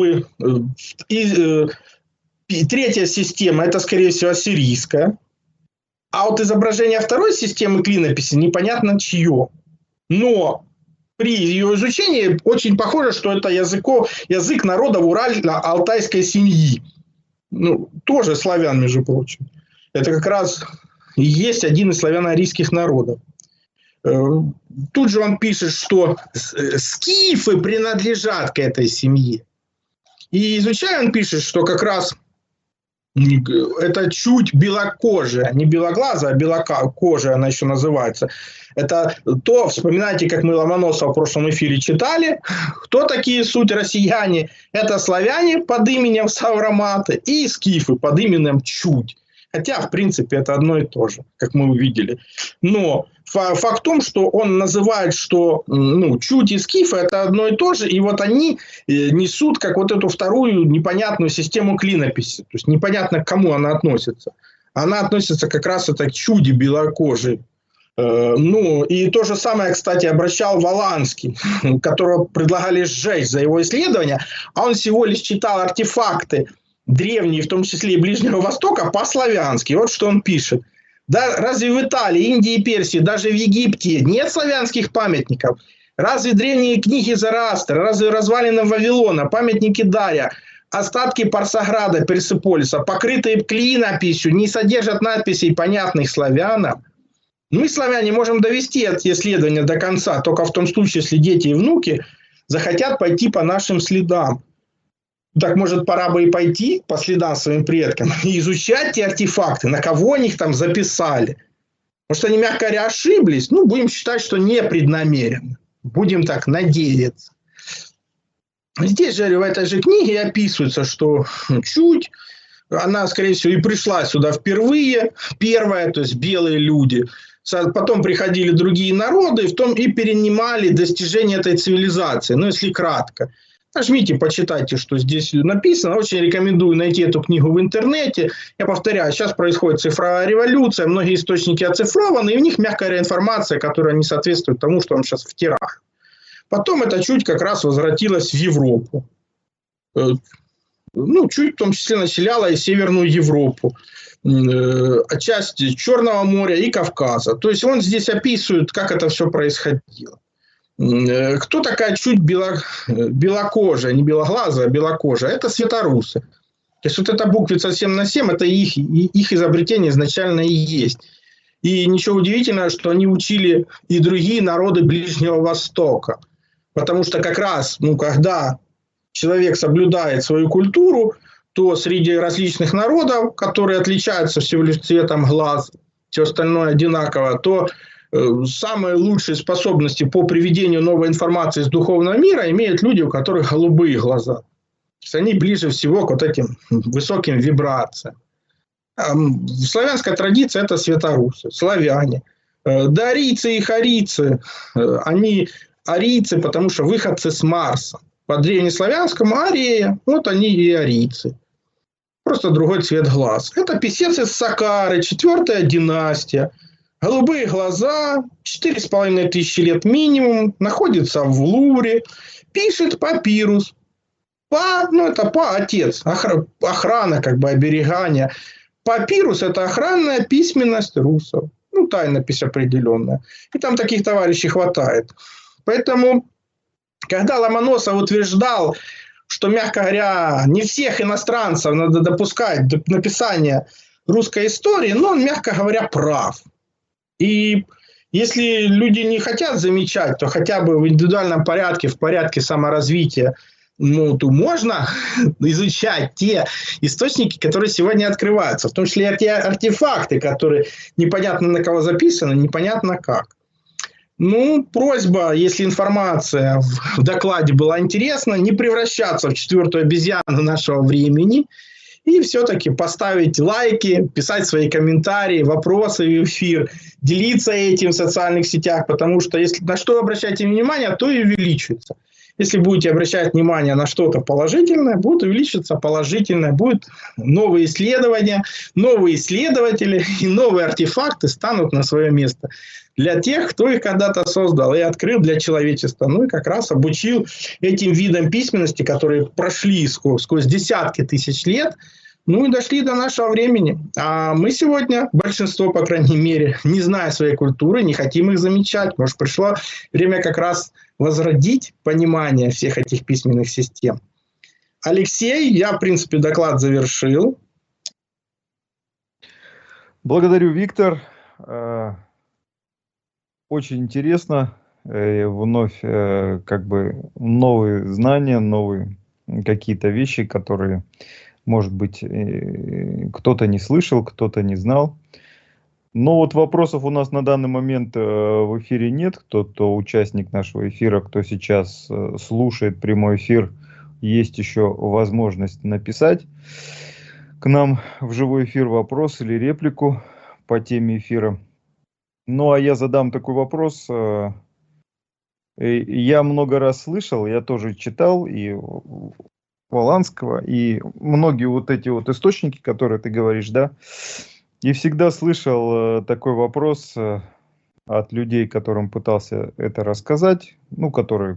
третья система – это, скорее всего, ассирийская. А вот изображение второй системы клинописи непонятно чье. Но при ее изучении очень похоже, что это язык народов урально-алтайской семьи. Тоже славян, между прочим. Это как раз и есть один из славяно-арийских народов. Тут же он пишет, что скифы принадлежат к этой семье. И изучая, он пишет, что как раз это чуть белокожая, не белоглазая, а белокожая она еще называется. Это то, вспоминайте, как мы Ломоносова в прошлом эфире читали, кто такие суть россияне. Это славяне под именем Савроматы и скифы под именем Чуть. Хотя, в принципе, это одно и то же, как мы увидели. Но факт в том, что он называет, что Чуть и скифы – это одно и то же, и вот они несут как вот эту вторую непонятную систему клинописи. То есть непонятно, к кому она относится. Она относится как раз это к Чуди белокожей. И то же самое, кстати, обращал Воланский, которого предлагали сжечь за его исследования, а он всего лишь читал артефакты древние, в том числе и Ближнего Востока, по-славянски. Вот что он пишет. Да, разве в Италии, Индии и Персии, даже в Египте нет славянских памятников? Разве древние книги Зороастра, разве развалины Вавилона, памятники Дария, остатки Парсаграда, Персеполиса, покрытые клинописью, не содержат надписей, понятных славянам? Мы, славяне, можем довести это исследование до конца, только в том случае, если дети и внуки захотят пойти по нашим следам. Так, может, пора бы и пойти по следам своим предкам и изучать те артефакты, на кого они их там записали. Может, они, мягко говоря, ошиблись? Будем считать, что непреднамеренно. Будем так надеяться. Здесь же в этой же книге описывается, что чуть она, скорее всего, и пришла сюда впервые, первая, то есть белые люди. Потом приходили другие народы и перенимали достижения этой цивилизации. Ну, если кратко. Нажмите, почитайте, что здесь написано. Очень рекомендую найти эту книгу в интернете. Я повторяю, сейчас происходит цифровая революция, многие источники оцифрованы, и в них мягкая говоря, информация, которая не соответствует тому, что вам сейчас втираю. Потом это чуть как раз возвратилось в Европу. Ну, чуть в том числе населяла и Северную Европу, часть Черного моря и Кавказа. То есть он здесь описывает, как это все происходило. Кто такая чуть белокожая, не белоглазая, а белокожая? Это светорусы. То есть вот эта буквица 7 на 7, это их изобретение изначально и есть. И ничего удивительного, что они учили и другие народы Ближнего Востока. Потому что как раз, когда человек соблюдает свою культуру, то среди различных народов, которые отличаются всего лишь цветом глаз, все остальное одинаково, то самые лучшие способности по приведению новой информации из духовного мира имеют люди, у которых голубые глаза. То есть они ближе всего к вот этим высоким вибрациям. В славянской традиции это светорусы, славяне. Дарийцы и харийцы, они арийцы, потому что выходцы с Марса. По древнеславянскому арея, вот они и арийцы. Просто другой цвет глаз. Это писец из Сакары, 4-я династия. Голубые глаза, 4500 лет минимум, находится в Лувре, пишет папирус. Это отец, охрана, оберегание. Папирус – это охранная письменность русов. Тайнопись определенная. И там таких товарищей хватает. Поэтому, когда Ломоносов утверждал, что, мягко говоря, не всех иностранцев надо допускать до написания русской истории, но он, мягко говоря, прав. И если люди не хотят замечать, то хотя бы в индивидуальном порядке, в порядке саморазвития, то можно изучать те источники, которые сегодня открываются. В том числе и те артефакты, которые непонятно на кого записаны, непонятно как. Просьба, если информация в докладе была интересна, не превращаться в 4-ю обезьяну нашего времени и все-таки поставить лайки, писать свои комментарии, вопросы в эфир, делиться этим в социальных сетях, потому что если на что обращаете внимание, то и увеличится. Если будете обращать внимание на что-то положительное, будет увеличиваться положительное, будут новые исследования, новые исследователи и новые артефакты станут на свое место для тех, кто их когда-то создал и открыл для человечества. И как раз обучил этим видам письменности, которые прошли сквозь десятки тысяч лет, и дошли до нашего времени. А мы сегодня, большинство, по крайней мере, не зная своей культуры, не хотим их замечать. Может, пришло время как раз возродить понимание всех этих письменных систем. Алексей, я, в принципе, доклад завершил. Благодарю, Виктор. Очень интересно. Вновь новые знания, новые какие-то вещи, которые, может быть, кто-то не слышал, кто-то не знал. Но вопросов у нас на данный момент в эфире нет. Кто участник нашего эфира, кто сейчас слушает прямой эфир, есть еще возможность написать к нам в живой эфир вопрос или реплику по теме эфира. А я задам такой вопрос. Я много раз слышал, я тоже читал и Воланского, и многие эти источники, которые ты говоришь, да, и всегда слышал такой вопрос от людей, которым пытался это рассказать, которые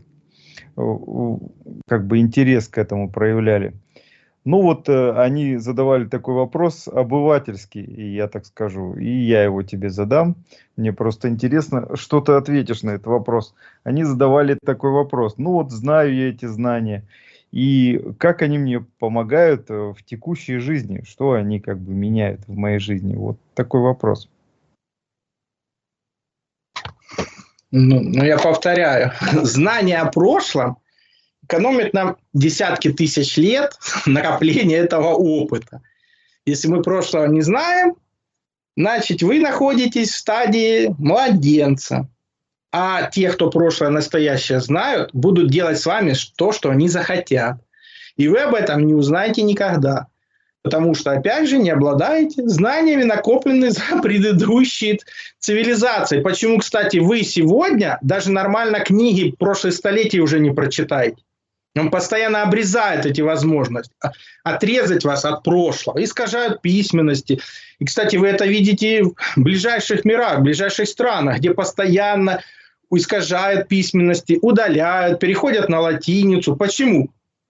интерес к этому проявляли. Они задавали такой вопрос обывательский, и я так скажу, и я его тебе задам. Мне просто интересно, что ты ответишь на этот вопрос. Они задавали такой вопрос. Знаю я эти знания. И как они мне помогают в текущей жизни? Что они меняют в моей жизни? Такой вопрос. Я повторяю. Знания о прошлом экономят нам десятки тысяч лет накопления этого опыта. Если мы прошлого не знаем, значит, вы находитесь в стадии младенца. А те, кто прошлое, настоящее знают, будут делать с вами то, что они захотят. И вы об этом не узнаете никогда. Потому что, опять же, не обладаете знаниями, накопленными за предыдущие цивилизации. Почему, кстати, вы сегодня даже нормально книги прошлых столетий уже не прочитаете? Он постоянно обрезает эти возможности, отрезать вас от прошлого, искажают письменности. И, кстати, вы это видите в ближайших мирах, в ближайших странах, где постоянно искажают письменности, удаляют, переходят на латиницу. Почему?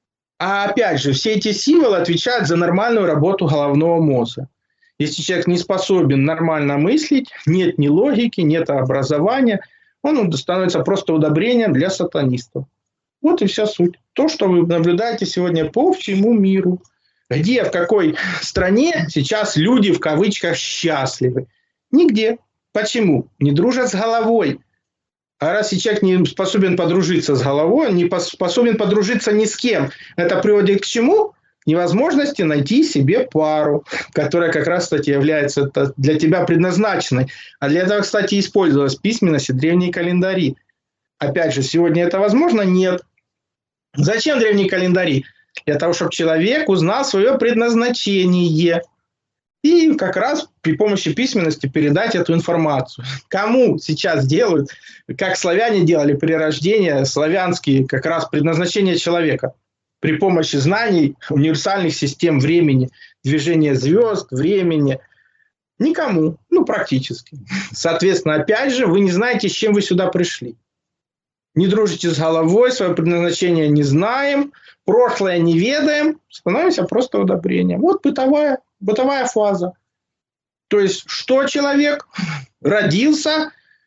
А опять же, все эти символы отвечают за нормальную работу головного мозга. Если человек не способен нормально мыслить, нет ни логики, нет образования, он становится просто удобрением для сатанистов. Вот и вся суть. То, что вы наблюдаете сегодня по всему миру. Где, в какой стране сейчас люди в кавычках счастливы? Нигде. Почему? Не дружат с головой. А раз человек не способен подружиться с головой, он не способен подружиться ни с кем. Это приводит к чему? Невозможности найти себе пару, которая как раз, кстати, является для тебя предназначенной. А для этого, кстати, использовалась письменность и древние календари. Опять же, сегодня это возможно? Нет. Зачем древние календари? Для того, чтобы человек узнал свое предназначение. И как раз при помощи письменности передать эту информацию. Кому сейчас делают, как славяне делали при рождении, славянские как раз предназначение человека. При помощи знаний универсальных систем времени, движения звезд, времени. Никому, практически. Соответственно, опять же, вы не знаете, с чем вы сюда пришли. Не дружите с головой, свое предназначение не знаем, прошлое не ведаем, становимся просто удобрением. Вот бытовая фаза. То есть, что человек родился,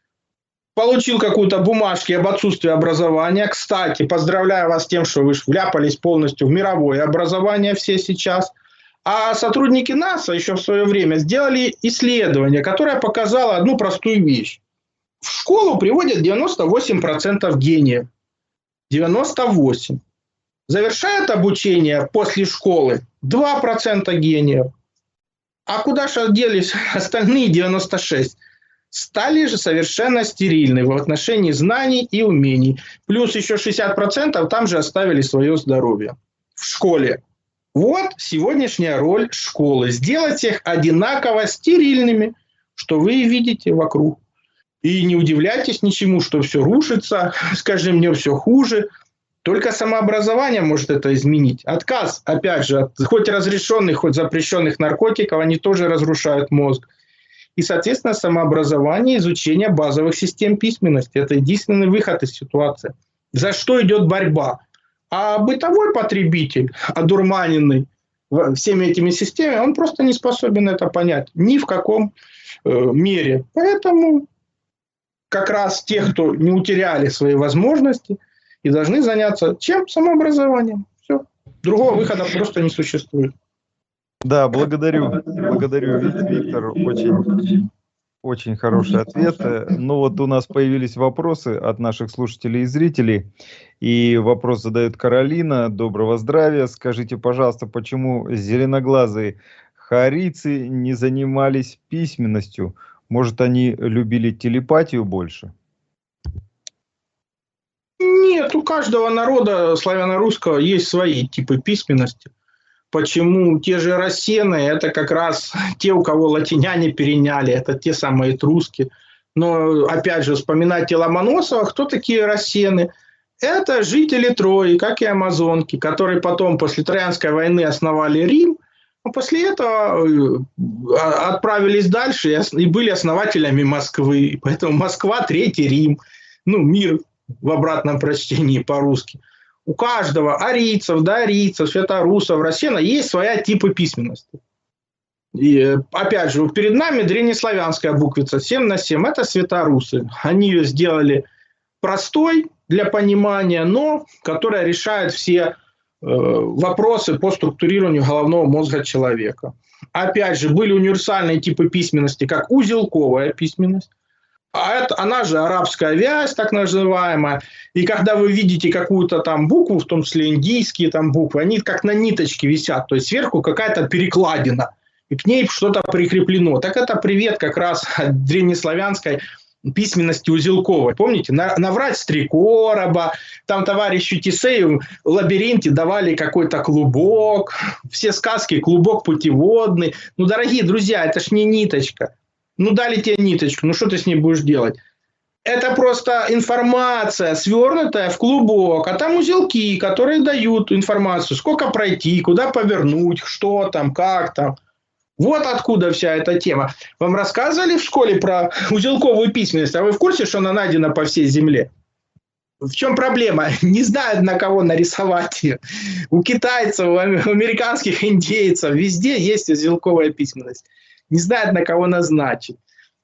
получил какую-то бумажку об отсутствии образования. Кстати, поздравляю вас с тем, что вы вляпались полностью в мировое образование все сейчас. А сотрудники НАСА еще в свое время сделали исследование, которое показало одну простую вещь. В школу приводят 98% гениев. 98%. Завершают обучение после школы 2% гениев. А куда же делись остальные 96%? Стали же совершенно стерильны в отношении знаний и умений. Плюс еще 60% там же оставили свое здоровье в школе. Вот сегодняшняя роль школы. Сделать их одинаково стерильными, что вы видите вокруг. И не удивляйтесь ничему, что все рушится, скажи мне, все хуже. Только самообразование может это изменить. Отказ, опять же, от хоть разрешенных, хоть запрещенных наркотиков, они тоже разрушают мозг. И, соответственно, самообразование, изучение базовых систем письменности. Это единственный выход из ситуации. За что идет борьба? А бытовой потребитель, одурманенный всеми этими системами, он просто не способен это понять. Ни в каком мере. Поэтому как раз те, кто не утеряли свои возможности, и должны заняться чем? Самообразованием. Все. Другого выхода просто не существует. Да, благодарю, Виктор. Очень хороший ответ. Ну вот у нас появились вопросы от наших слушателей и зрителей. И вопрос задает Каролина. Доброго здравия. Скажите, пожалуйста, почему зеленоглазые харийцы не занимались письменностью? Может, они любили телепатию больше? Нет, у каждого народа славяно-русского есть свои типы письменности. Почему те же рассены, это как раз те, у кого латиняне переняли, это те самые этруски. Но, опять же, вспоминайте Ломоносова, кто такие рассены? Это жители Трои, как и амазонки, которые потом после Троянской войны основали Рим, а после этого отправились дальше и были основателями Москвы. Поэтому Москва – Третий Рим. Мир в обратном прочтении по-русски. У каждого арийцев, доарийцев, святорусов, рассена есть своя типы письменности. И опять же, перед нами древнеславянская буквица 7/7. Это святорусы. Они ее сделали простой для понимания, но которая решает все вопросы по структурированию головного мозга человека. Опять же, были универсальные типы письменности, как узелковая письменность. Она же арабская вязь, так называемая. И когда вы видите какую-то там букву, в том числе индийские там буквы, они как на ниточке висят. То есть сверху какая-то перекладина. И к ней что-то прикреплено. Так это привет как раз от древнеславянской письменности Узелковой. Помните, наврать с 3 короба, там товарищу Тесею в лабиринте давали какой-то клубок, все сказки клубок путеводный. Ну, дорогие друзья, это ж не ниточка. Ну, дали тебе ниточку, ну что ты с ней будешь делать? Это просто информация, свернутая в клубок, а там узелки, которые дают информацию, сколько пройти, куда повернуть, что там, как там. Вот откуда вся эта тема. Вам рассказывали в школе про узелковую письменность, а вы в курсе, что она найдена по всей земле? В чем проблема? Не знают, на кого нарисовать ее. У китайцев, у американских индейцев везде есть узелковая письменность. Не знают, на кого назначить.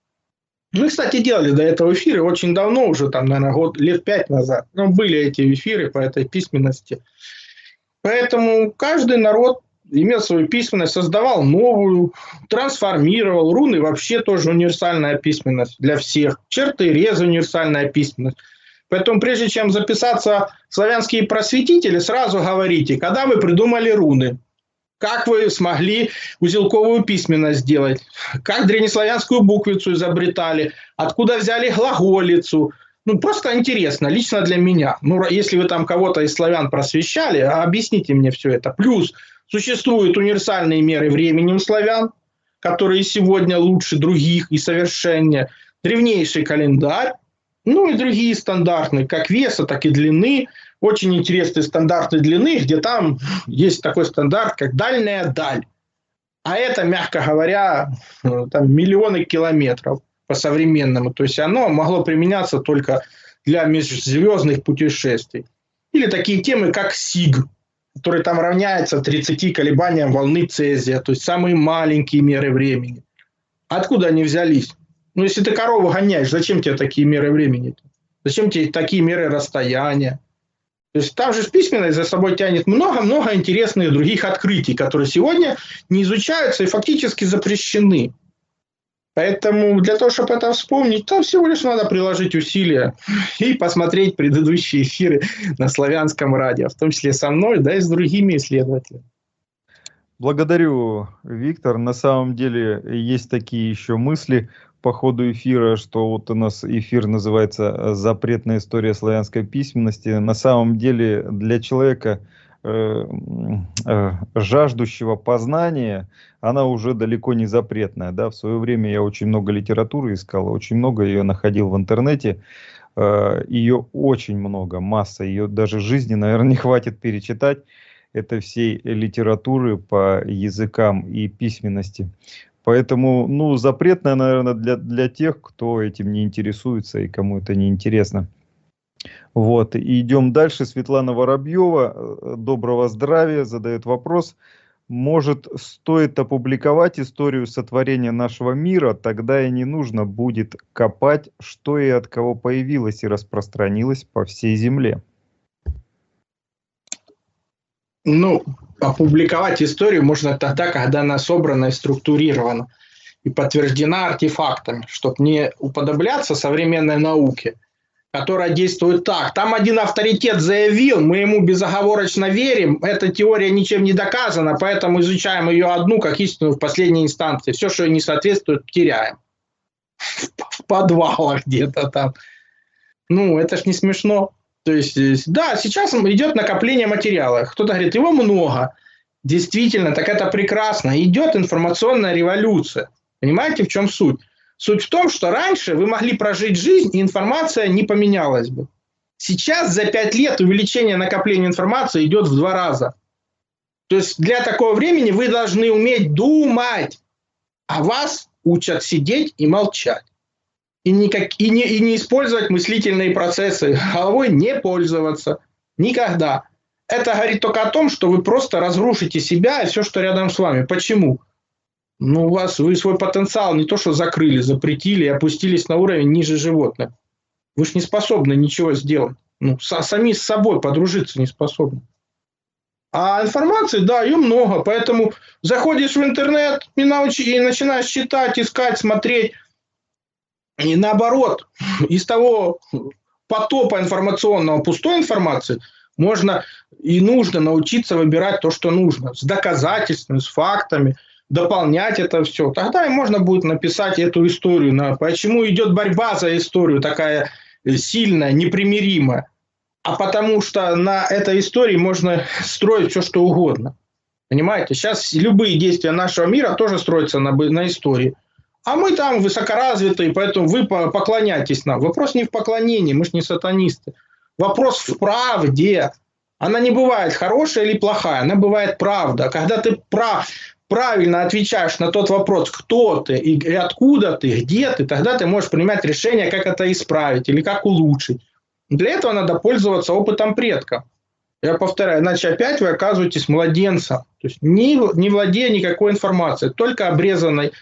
Мы, кстати, делали до этого эфиры очень давно, уже там, наверное, лет 5 назад. Но были эти эфиры по этой письменности. Поэтому каждый народ имел свою письменность, создавал новую, трансформировал. Руны вообще тоже универсальная письменность для всех. Черты, резы универсальная письменность. Поэтому прежде чем записаться в славянские просветители, сразу говорите, когда вы придумали руны. Как вы смогли узелковую письменность сделать? Как древнеславянскую буквицу изобретали? Откуда взяли глаголицу? Ну, просто интересно, лично для меня. Ну, если вы там кого-то из славян просвещали, объясните мне все это. Плюс существуют универсальные меры времени у славян, которые сегодня лучше других и совершеннее. Древнейший календарь, ну и другие стандартные, как веса, так и длины. Очень интересные стандарты длины, где там есть такой стандарт, как дальняя даль. А это, мягко говоря, там миллионы километров по-современному. То есть оно могло применяться только для межзвездных путешествий. Или такие темы, как СИГ, который там равняется 30 колебаниям волны Цезия. То есть самые маленькие меры времени. Откуда они взялись? Ну, если ты корову гоняешь, зачем тебе такие меры времени-то? Зачем тебе такие меры расстояния? То есть там же письменность за собой тянет много-много интересных других открытий, которые сегодня не изучаются и фактически запрещены. Поэтому для того, чтобы это вспомнить, там всего лишь надо приложить усилия и посмотреть предыдущие эфиры на Славянском радио, в том числе со мной, да и с другими исследователями. Благодарю, Виктор. На самом деле есть такие еще мысли по ходу эфира, что вот у нас эфир называется «Запретная история славянской письменности». На самом деле для человека, жаждущего познания, она уже далеко не запретная. Да? В свое время я очень много литературы искал, очень много ее находил в интернете. Ее очень много, масса. Ее даже жизни, наверное, не хватит перечитать. Это всей литературы по языкам и письменности. Поэтому, ну, запретная, наверное, для тех, кто этим не интересуется и кому это не интересно. Вот, и идем дальше. Светлана Воробьева, доброго здравия, задает вопрос. Может, стоит опубликовать историю сотворения нашего мира, тогда и не нужно будет копать, что и от кого появилось и распространилось по всей земле. Ну, опубликовать историю можно тогда, когда она собрана и структурирована и подтверждена артефактами, чтобы не уподобляться современной науке, которая действует так. Там один авторитет заявил, мы ему безоговорочно верим, эта теория ничем не доказана, поэтому изучаем ее одну как истину в последней инстанции. Все, что ей не соответствует, теряем. В подвалах где-то там. Ну, это ж не смешно. То есть, да, сейчас идет накопление материала. Кто-то говорит, его много. Действительно, так это прекрасно. Идет информационная революция. Понимаете, в чем суть? Суть в том, что раньше вы могли прожить жизнь, и информация не поменялась бы. Сейчас за 5 лет увеличение накопления информации идет в 2 раза. То есть для такого времени вы должны уметь думать, а вас учат сидеть и молчать. И не использовать мыслительные процессы, головой не пользоваться. Никогда. Это говорит только о том, что вы просто разрушите себя и все, что рядом с вами. Почему? Ну, вы свой потенциал не то что закрыли, запретили и опустились на уровень ниже животных. Вы же не способны ничего сделать. Ну, сами с собой подружиться не способны. А информации, да, ее много. Поэтому заходишь в интернет и начинаешь читать, искать, смотреть. И наоборот, из того потопа информационного, пустой информации, можно и нужно научиться выбирать то, что нужно. С доказательствами, с фактами. дополнять это все. Тогда и можно будет написать эту историю. Почему идет борьба за историю такая сильная, непримиримая? А потому что на этой истории можно строить все, что угодно. Понимаете? Сейчас любые действия нашего мира тоже строятся на истории. А мы там высокоразвитые, поэтому вы поклоняйтесь нам. Вопрос не в поклонении, мы же не сатанисты. Вопрос в правде. Она не бывает хорошая или плохая, она бывает правда. Когда ты правильно отвечаешь на тот вопрос, кто ты и откуда ты, где ты, тогда ты можешь принимать решение, как это исправить или как улучшить. Для этого надо пользоваться опытом предков. Я повторяю, иначе опять вы оказываетесь младенцем, то есть не владея никакой информацией, только обрезанными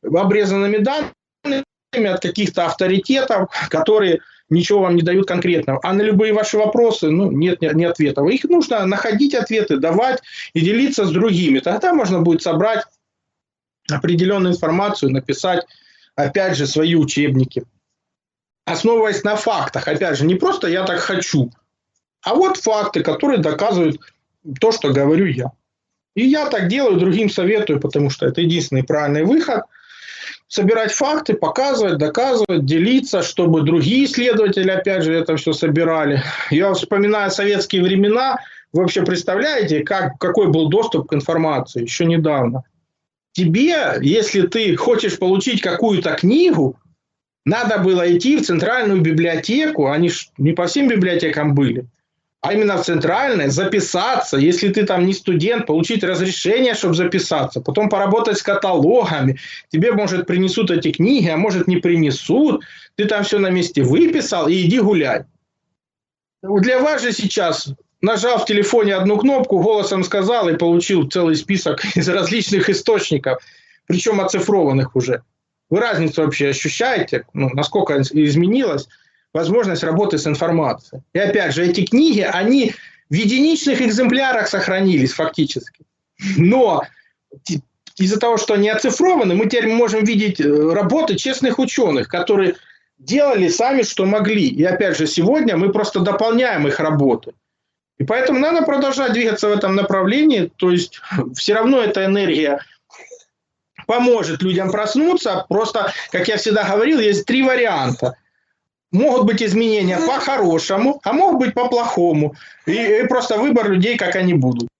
данными от каких-то авторитетов, которые ничего вам не дают конкретного. А на любые ваши вопросы нет ответов. Их нужно находить ответы, давать и делиться с другими. Тогда можно будет собрать определенную информацию, написать, опять же, свои учебники. Основываясь на фактах. Опять же, не просто «я так хочу», а вот факты, которые доказывают то, что говорю я. И я так делаю, другим советую, потому что это единственный правильный выход. Собирать факты, показывать, доказывать, делиться, чтобы другие исследователи, опять же, это все собирали. Я вспоминаю советские времена. Вы вообще представляете, какой был доступ к информации еще недавно? Тебе, если ты хочешь получить какую-то книгу, надо было идти в центральную библиотеку, они ж не по всем библиотекам были, а именно в центральной, записаться, если ты там не студент, получить разрешение, чтобы записаться, потом поработать с каталогами, тебе, может, принесут эти книги, а может, не принесут, ты там все на месте выписал и иди гулять. Для вас же сейчас, нажав в телефоне одну кнопку, голосом сказал и получил целый список из различных источников, причем оцифрованных уже. Вы разницу вообще ощущаете, насколько изменилась возможность работы с информацией. И опять же, эти книги, они в единичных экземплярах сохранились фактически. Но из-за того, что они оцифрованы, мы теперь можем видеть работы честных ученых, которые делали сами, что могли. И опять же, сегодня мы просто дополняем их работы. И поэтому надо продолжать двигаться в этом направлении. То есть все равно эта энергия поможет людям проснуться. Просто, как я всегда говорил, есть 3 варианта. Могут быть изменения по-хорошему, а могут быть по-плохому. И просто выбор людей, как они будут.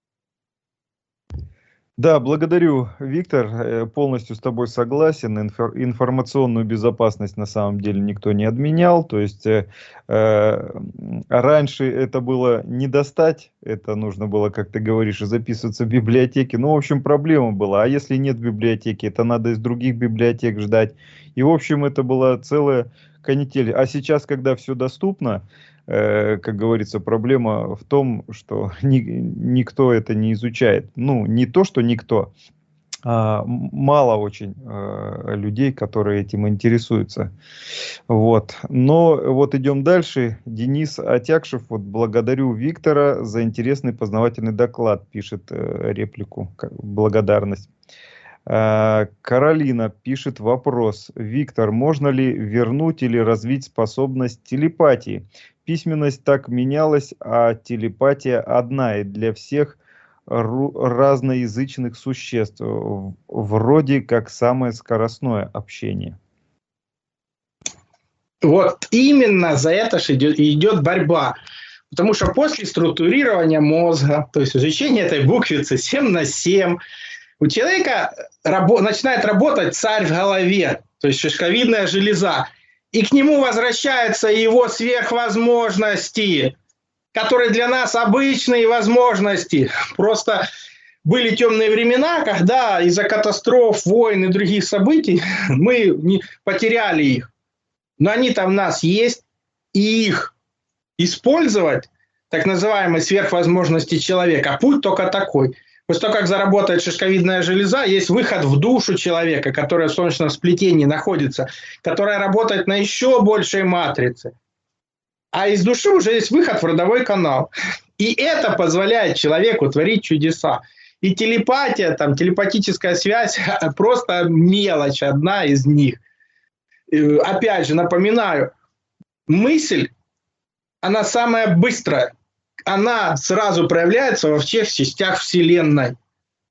Да, благодарю, Виктор. Полностью с тобой согласен. Информационную безопасность на самом деле никто не отменял. То есть раньше это было не достать, это нужно было, как ты говоришь, записываться в библиотеке. Ну, в общем, проблема была. А если нет библиотеки, это надо из других библиотек ждать. И, в общем, это была целая канитель. А сейчас, когда все доступно, как говорится, проблема в том, что никто это не изучает. Ну, не то, что никто, а мало очень людей, которые этим интересуются. Вот. Но вот идем дальше. Денис Отякшев, вот благодарю Виктора за интересный познавательный доклад, пишет реплику, благодарность. Каролина пишет вопрос. Виктор, можно ли вернуть или развить способность телепатии? Письменность так менялась, а телепатия одна и для всех разноязычных существ, вроде как самое скоростное общение. Вот именно за это же идет борьба. Потому что после структурирования мозга, то есть изучения этой буквицы 7/7, у человека начинает работать царь в голове, то есть шишковидная железа. И к нему возвращаются его сверхвозможности, которые для нас обычные возможности. Просто были темные времена, когда из-за катастроф, войн и других событий мы потеряли их. Но они там у нас есть, и их использовать, так называемые сверхвозможности человека, путь только такой. После того, как заработает шишковидная железа, есть выход в душу человека, которая в солнечном сплетении находится, которая работает на еще большей матрице. А из души уже есть выход в родовой канал. И это позволяет человеку творить чудеса. И телепатия, телепатическая связь просто мелочь, одна из них. Опять же, напоминаю, мысль, она самая быстрая. Она сразу проявляется во всех частях Вселенной.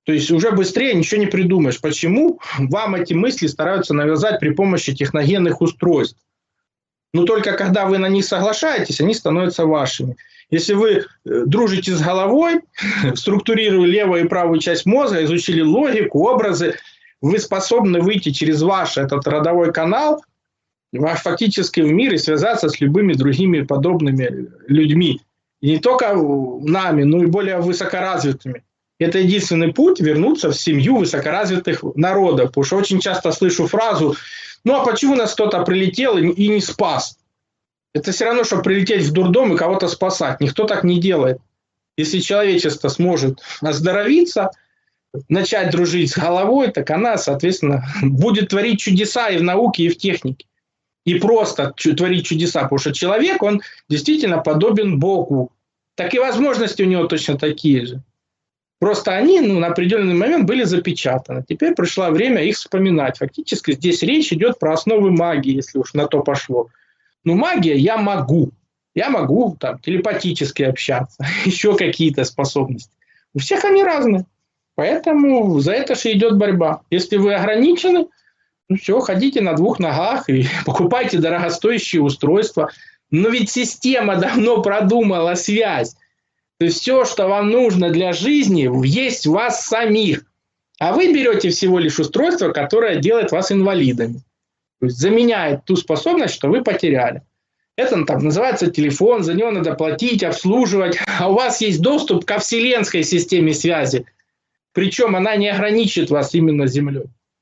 То есть уже быстрее ничего не придумаешь. Почему вам эти мысли стараются навязать при помощи техногенных устройств? Но только когда вы на них соглашаетесь, они становятся вашими. Если вы дружите с головой, структурировали левую и правую часть мозга, изучили логику, образы, вы способны выйти через ваш этот родовой канал фактически в мир и связаться с любыми другими подобными людьми. И не только нами, но и более высокоразвитыми. Это единственный путь вернуться в семью высокоразвитых народов. Потому что очень часто слышу фразу: ну а почему у нас кто-то прилетел и не спас? Это все равно, что прилететь в дурдом и кого-то спасать. Никто так не делает. Если человечество сможет оздоровиться, начать дружить с головой, так она, соответственно, будет творить чудеса и в науке, и в технике. И просто творить чудеса. Потому что человек, он действительно подобен Богу. Так и возможности у него точно такие же. Просто они на определенный момент были запечатаны. Теперь пришло время их вспоминать. Фактически здесь речь идет про основы магии, если уж на то пошло. Но магия я могу. Я могу там телепатически общаться. Еще какие-то способности. У всех они разные. Поэтому за это же идет борьба. Если вы ограничены, ну все, ходите на двух ногах и покупайте дорогостоящие устройства. Но ведь система давно продумала связь. То есть все, что вам нужно для жизни, есть у вас самих. А вы берете всего лишь устройство, которое делает вас инвалидами. То есть заменяет ту способность, что вы потеряли. Это там называется телефон, за него надо платить, обслуживать. А у вас есть доступ ко вселенской системе связи. Причем она не ограничит вас именно Землей.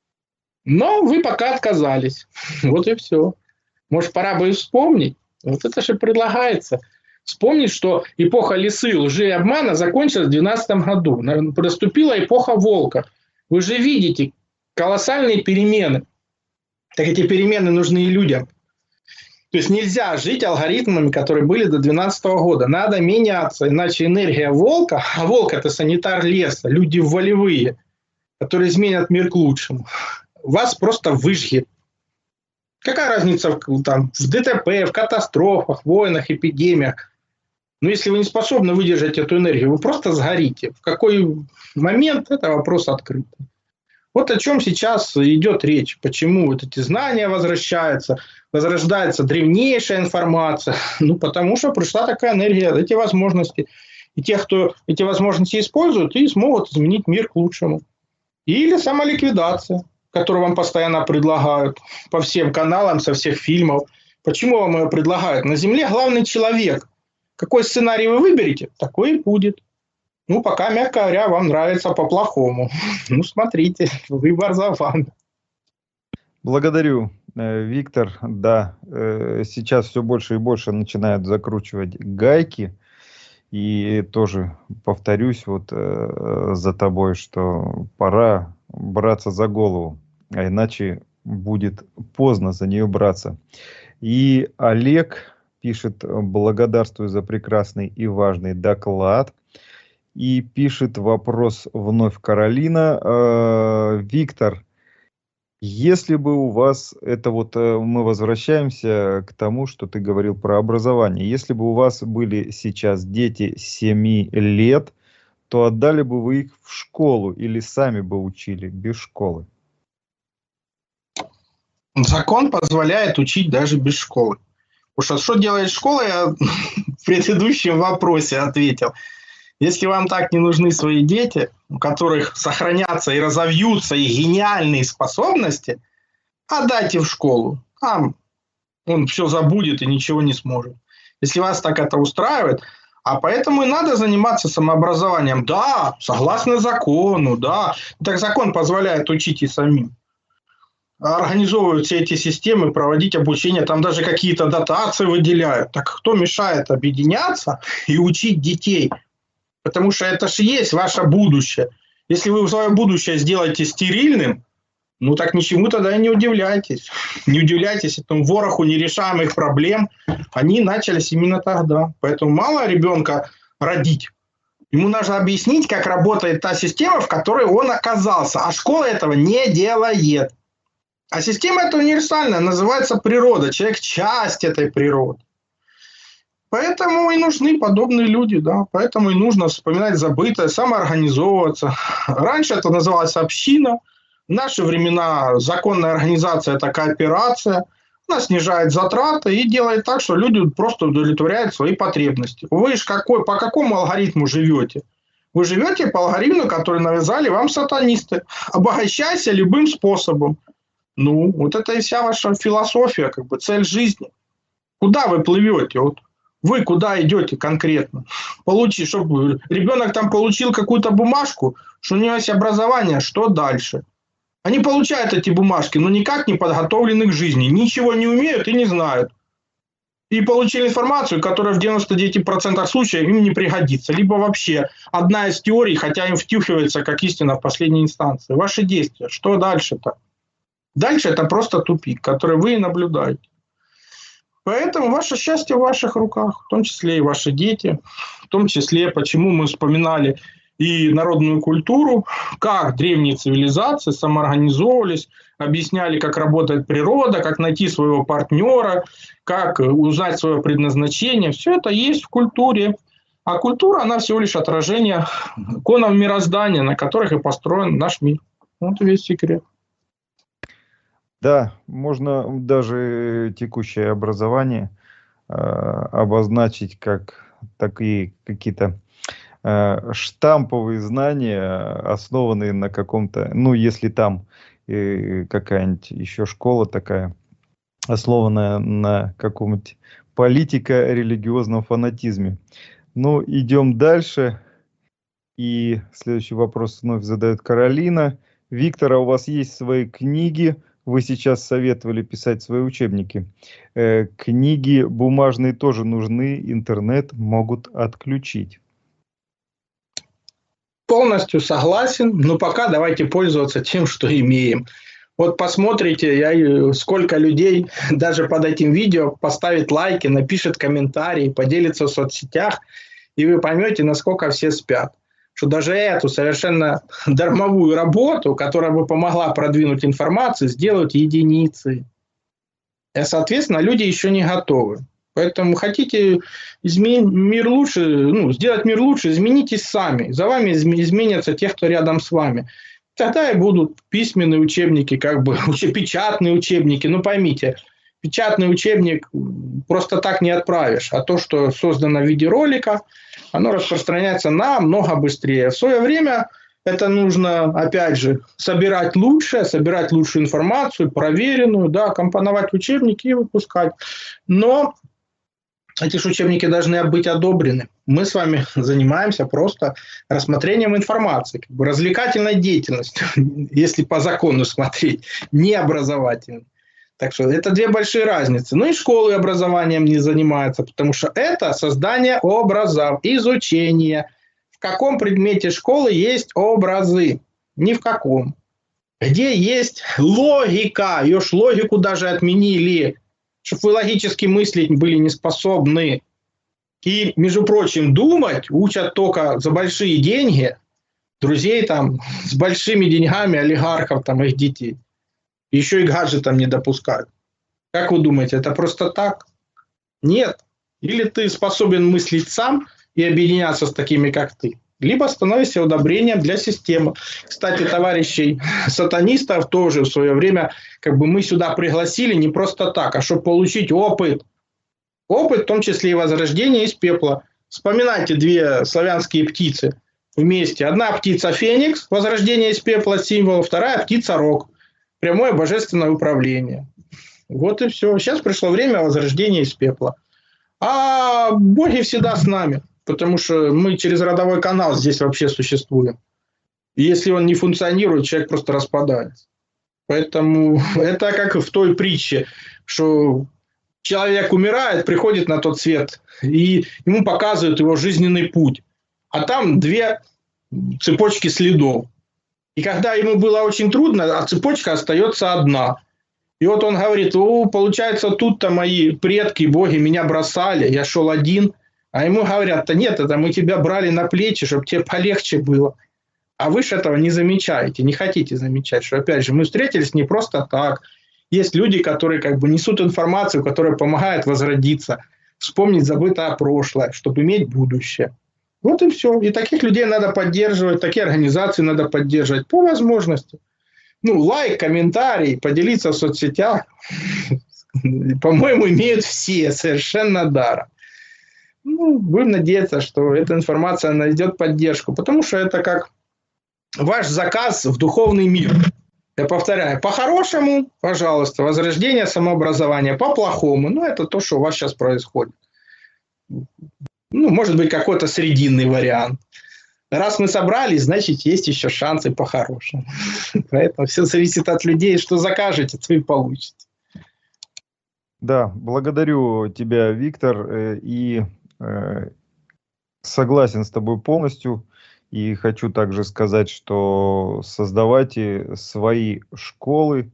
Но вы пока отказались. Вот и все. Может, пора бы и вспомнить. Вот это же предлагается. Вспомнить, что эпоха лисы, лжи и обмана закончилась в 2012 году. Наступила эпоха волка. Вы же видите колоссальные перемены. Так эти перемены нужны и людям. То есть нельзя жить алгоритмами, которые были до 2012 года. Надо меняться, иначе энергия волка, а волк – это санитар леса, люди волевые, которые изменят мир к лучшему, вас просто выжгет. Какая разница там, в ДТП, в катастрофах, войнах, эпидемиях? Но если вы не способны выдержать эту энергию, вы просто сгорите. В какой момент – это вопрос открытый. Вот о чем сейчас идет речь. Почему вот эти знания возвращаются, возрождается древнейшая информация. Ну, потому что пришла такая энергия, эти возможности. И те, кто эти возможности используют, и смогут изменить мир к лучшему. Или самоликвидация, которую вам постоянно предлагают по всем каналам, со всех фильмов. Почему вам ее предлагают? На Земле главный человек. Какой сценарий вы выберете, такой и будет. Ну, пока, мягко говоря, вам нравится по-плохому. Ну, смотрите, выбор за вами. Благодарю, Виктор. Да, сейчас все больше и больше начинают закручивать гайки. И тоже повторюсь вот за тобой, что пора браться за голову, а иначе будет поздно за нее браться. И Олег пишет: благодарствую за прекрасный и важный доклад. И пишет вопрос вновь Каролина. Виктор, если бы у вас, это вот мы возвращаемся к тому, что ты говорил про образование. Если бы у вас были сейчас дети 7 лет, то отдали бы вы их в школу или сами бы учили без школы? Закон позволяет учить даже без школы. Потому что делает школа, я в предыдущем вопросе ответил. Если вам так не нужны свои дети, у которых сохранятся и разовьются их гениальные способности, отдайте в школу. Там он все забудет и ничего не сможет. Если вас так это устраивает, а поэтому и надо заниматься самообразованием. Да, согласно закону, да. Так закон позволяет учить и самим. Организовывают все эти системы, проводить обучение, там даже какие-то дотации выделяют. Так кто мешает объединяться и учить детей? Потому что это же есть ваше будущее. Если вы свое будущее сделаете стерильным, ну так ничему тогда и не удивляйтесь. Не удивляйтесь этому вороху нерешаемых проблем. Они начались именно тогда. Поэтому мало ребенка родить. Ему нужно объяснить, как работает та система, в которой он оказался. А школа этого не делает. А система эта универсальная, называется природа. Человек – часть этой природы. Поэтому и нужны подобные люди, да. Поэтому и нужно вспоминать забытое, самоорганизовываться. Раньше это называлось община. В наши времена законная организация – это кооперация. Она снижает затраты и делает так, что люди просто удовлетворяют свои потребности. Вы же по какому алгоритму живете? Вы живете по алгоритму, который навязали вам сатанисты. Обогащайся любым способом. Ну, вот это и вся ваша философия, как бы цель жизни. Куда вы плывете? Вот вы куда идете конкретно? Чтобы ребенок там получил какую-то бумажку, что у него есть образование, что дальше? Они получают эти бумажки, но никак не подготовлены к жизни, ничего не умеют и не знают. И получили информацию, которая в 99% случаев им не пригодится. Либо вообще одна из теорий, хотя им втюхивается как истина в последней инстанции. Ваши действия, что дальше-то? Дальше это просто тупик, который вы и наблюдаете. Поэтому ваше счастье в ваших руках, в том числе и ваши дети, в том числе, почему мы вспоминали и народную культуру, как древние цивилизации самоорганизовывались, объясняли, как работает природа, как найти своего партнера, как узнать свое предназначение. Все это есть в культуре. А культура, она всего лишь отражение законов мироздания, на которых и построен наш мир. Вот весь секрет. Да, можно даже текущее образование обозначить как такие какие-то штамповые знания, основанные на каком-то, ну, если там какая-нибудь еще школа такая, основанная на каком-нибудь политико-религиозном фанатизме. Ну, идем дальше. И следующий вопрос вновь задает Каролина. Виктор, а у вас есть свои книги? Вы сейчас советовали писать свои учебники. Книги бумажные тоже нужны, интернет могут отключить. Полностью согласен, но пока давайте пользоваться тем, что имеем. Вот посмотрите, сколько людей даже под этим видео поставит лайки, напишет комментарии, поделится в соцсетях, и вы поймете, насколько все спят. Что даже эту совершенно дармовую работу, которая бы помогла продвинуть информацию, сделают единицы. И, соответственно, люди еще не готовы. Поэтому хотите мир лучше, сделать мир лучше, изменитесь сами. За вами изменятся те, кто рядом с вами. Тогда и будут письменные учебники, печатные учебники. Ну поймите, печатный учебник просто так не отправишь. А то, что создано в виде ролика, оно распространяется намного быстрее. В свое время это нужно, опять же, собирать лучшую информацию, проверенную, да, компоновать учебники и выпускать. Но эти же учебники должны быть одобрены. Мы с вами занимаемся просто рассмотрением информации, развлекательной деятельностью, если по закону смотреть, не образовательной. Так что это две большие разницы. Ну и школы образованием не занимаются, потому что это создание образов, изучение. В каком предмете школы есть образы? Ни в каком. Где есть логика? Ее ж логику даже отменили, чтобы вы логически мыслить были не способны. И, между прочим, думать учат только за большие деньги друзей там с большими деньгами, олигархов, там, их детей. Еще и гаджетам не допускают. Как вы думаете, это просто так? Нет. Или ты способен мыслить сам и объединяться с такими, как ты, либо становишься удобрением для системы. Кстати, товарищей сатанистов тоже в свое время мы сюда пригласили не просто так, а чтобы получить опыт. Опыт, в том числе и возрождение из пепла. Вспоминайте две славянские птицы вместе. Одна птица Феникс, возрождение из пепла, символ, вторая птица Рог. Прямое божественное управление. Вот и все. Сейчас пришло время возрождения из пепла. А боги всегда с нами, потому что мы через родовой канал здесь вообще существуем. И если он не функционирует, человек просто распадается. Поэтому это как в той притче, что человек умирает, приходит на тот свет, и ему показывают его жизненный путь. А там две цепочки следов. И когда ему было очень трудно, а цепочка остается одна. И вот он говорит, получается, тут-то мои предки, боги меня бросали, я шел один. А ему говорят, нет, это мы тебя брали на плечи, чтобы тебе полегче было. А вы же этого не замечаете, не хотите замечать, что, опять же, мы встретились не просто так. Есть люди, которые несут информацию, которая помогает возродиться. вспомнить забытое прошлое, чтобы иметь будущее. Вот и все. И таких людей надо поддерживать, такие организации надо поддерживать по возможности. Ну, лайк, комментарий, поделиться в соцсетях, по-моему, имеют все совершенно даром. Ну, будем надеяться, что эта информация найдет поддержку, потому что это как ваш заказ в духовный мир. Я повторяю, по-хорошему, пожалуйста, возрождение самообразования, по-плохому, ну, это то, что у вас сейчас происходит. Ну, может быть, какой-то срединный вариант. Раз мы собрались, значит, есть еще шансы по-хорошему. Поэтому все зависит от людей, что закажете, то и получите. Да, благодарю тебя, Виктор, и согласен с тобой полностью. И хочу также сказать, что создавайте свои школы.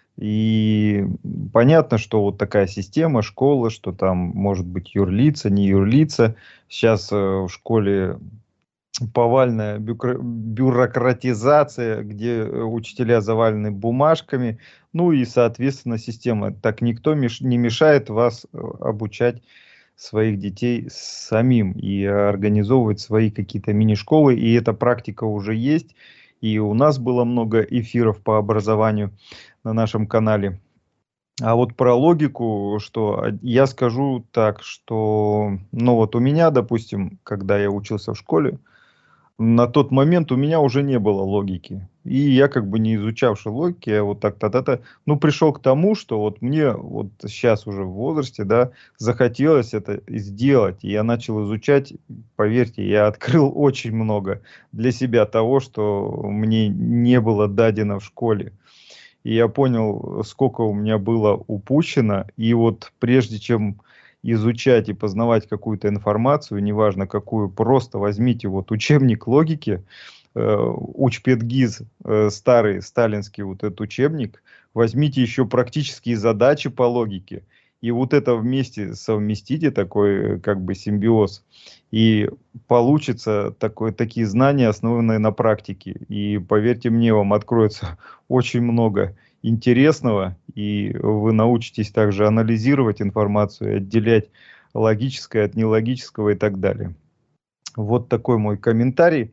И понятно, что вот такая система, школа, что там может быть юрлица, не юрлица. Сейчас в школе повальная бюрократизация, где учителя завалены бумажками. Ну и, соответственно, система. Так никто не мешает вас обучать своих детей самим и организовывать свои какие-то мини-школы. И эта практика уже есть. И у нас было много эфиров по образованию на нашем канале. А вот про логику, что я скажу так, что, ну вот у меня, допустим, когда я учился в школе, на тот момент у меня уже не было логики. И я как бы не изучавший логики, я вот так-то, ну, пришел к тому, что вот мне вот сейчас уже в возрасте, да, захотелось это сделать. И я начал изучать, поверьте, я открыл очень много для себя того, что мне не было дадено в школе. И я понял, сколько у меня было упущено. И вот прежде чем изучать и познавать какую-то информацию, неважно какую, просто возьмите вот учебник логики, Учпедгиз, старый сталинский вот этот учебник, возьмите еще практические задачи по логике, и вот это вместе совместите, такой как бы симбиоз, и получится такие знания, основанные на практике. И поверьте мне, вам откроется очень много интересного, и вы научитесь также анализировать информацию, отделять логическое от нелогического и так далее. Вот такой мой комментарий.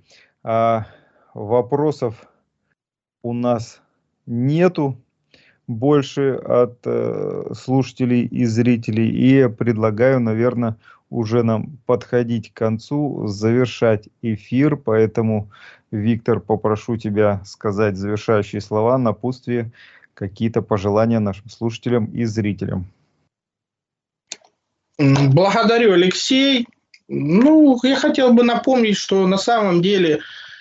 Вопросов у нас нету больше от слушателей и зрителей. И я предлагаю, наверное, уже нам подходить к концу, завершать эфир. Поэтому, Виктор, попрошу тебя сказать завершающие слова, напутствие, какие-то пожелания нашим слушателям и зрителям. Благодарю, Алексей. Ну, я хотел бы напомнить, что на самом деле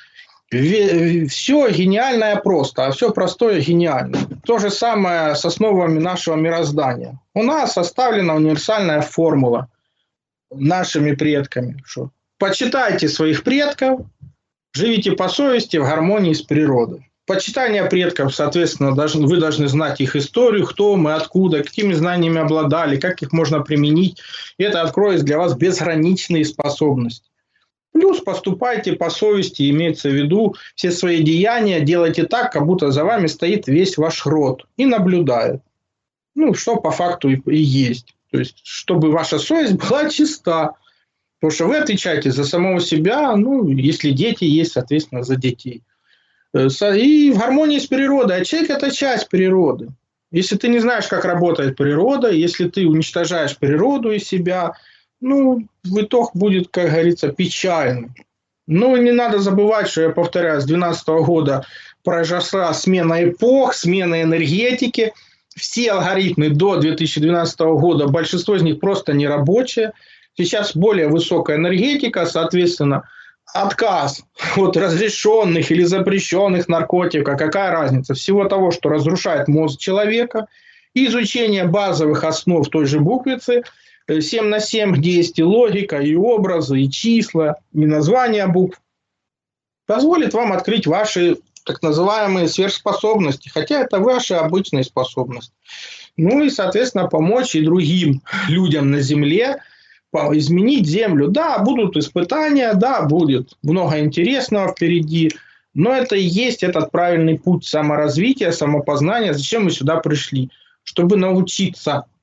все гениальное просто, а все простое гениально. То же самое с основами нашего мироздания. У нас составлена универсальная формула нашими предками. Что почитайте своих предков, живите по совести в гармонии с природой. Почитание предков, соответственно, вы должны знать их историю, кто мы, откуда, какими знаниями обладали, как их можно применить. И это откроет для вас безграничные способности. Плюс поступайте по совести, имеется в виду все свои деяния, делайте так, как будто за вами стоит весь ваш род и наблюдает. Ну, что по факту и есть. То есть, чтобы ваша совесть была чиста. Потому что вы отвечаете за самого себя, ну, если дети есть, соответственно, за детей. И в гармонии с природой. А человек – это часть природы. Если ты не знаешь, как работает природа, если ты уничтожаешь природу и себя, ну, в итог будет, как говорится, печальным. Ну, не надо забывать, что, я повторяю, с 2012 года произошла смена эпох, смена энергетики. Все алгоритмы до 2012 года, большинство из них просто не рабочие. Сейчас более высокая энергетика, соответственно, отказ от разрешенных или запрещенных наркотиков, какая разница? Всего того, что разрушает мозг человека, и изучение базовых основ той же буквицы, 7 на 7, где есть и логика, и образы, и числа, и названия букв, позволит вам открыть ваши так называемые сверхспособности, хотя это ваши обычные способности. Ну и, соответственно, помочь и другим людям на Земле изменить Землю. Да, будут испытания, да, будет много интересного впереди, но это и есть этот правильный путь саморазвития, самопознания. Зачем мы сюда пришли? Чтобы научиться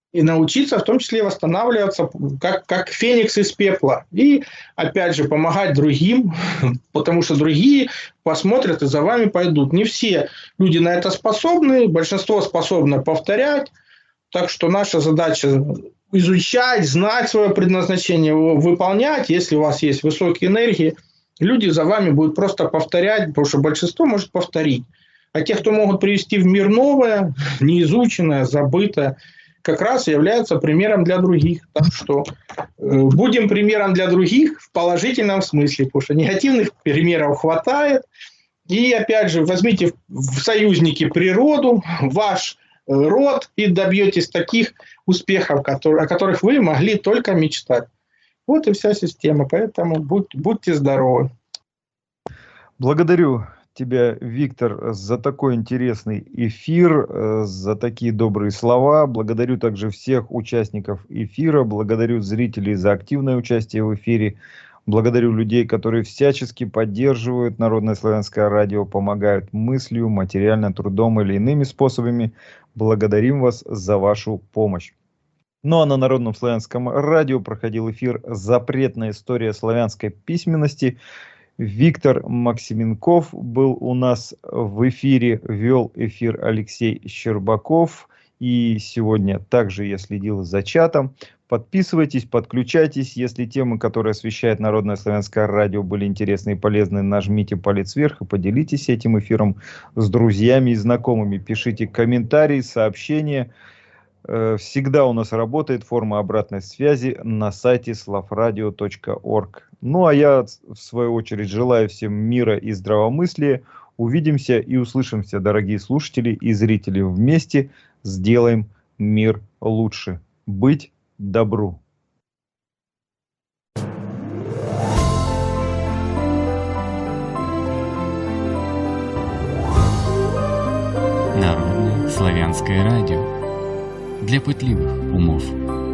и научиться в том числе восстанавливаться как феникс из пепла. И опять же помогать другим, потому что другие посмотрят и за вами пойдут. Не все люди на это способны, большинство способно повторять. Так что наша задача изучать, знать свое предназначение, его выполнять. Если у вас есть высокие энергии, люди за вами будут просто повторять, потому что большинство может повторить. А те, кто могут привести в мир новое, неизученное, забытое, как раз являются примером для других. Так что будем примером для других в положительном смысле, потому что негативных примеров хватает. И опять же, возьмите в союзники природу, ваш род, и добьетесь таких успехов, о которых вы могли только мечтать. Вот и вся система. Поэтому будьте здоровы. Благодарю тебя, Виктор, за такой интересный эфир, за такие добрые слова. Благодарю также всех участников эфира. Благодарю зрителей за активное участие в эфире. Благодарю людей, которые всячески поддерживают Народное славянское радио, помогают мыслью, материально, трудом или иными способами. Благодарим вас за вашу помощь. Ну а на Народном славянском радио проходил эфир «Запретная история славянской письменности». Виктор Максименков был у нас в эфире, вел эфир Алексей Щербаков. И сегодня также я следил за чатом. Подписывайтесь, подключайтесь. Если темы, которые освещает Народное славянское радио, были интересны и полезны, нажмите палец вверх и поделитесь этим эфиром с друзьями и знакомыми. Пишите комментарии, сообщения. Всегда у нас работает форма обратной связи на сайте slavradio.org. Ну а я, в свою очередь, желаю всем мира и здравомыслия. Увидимся и услышимся, дорогие слушатели и зрители. Вместе сделаем мир лучше. Быть добру. Народное славянское радио. Для пытливых умов.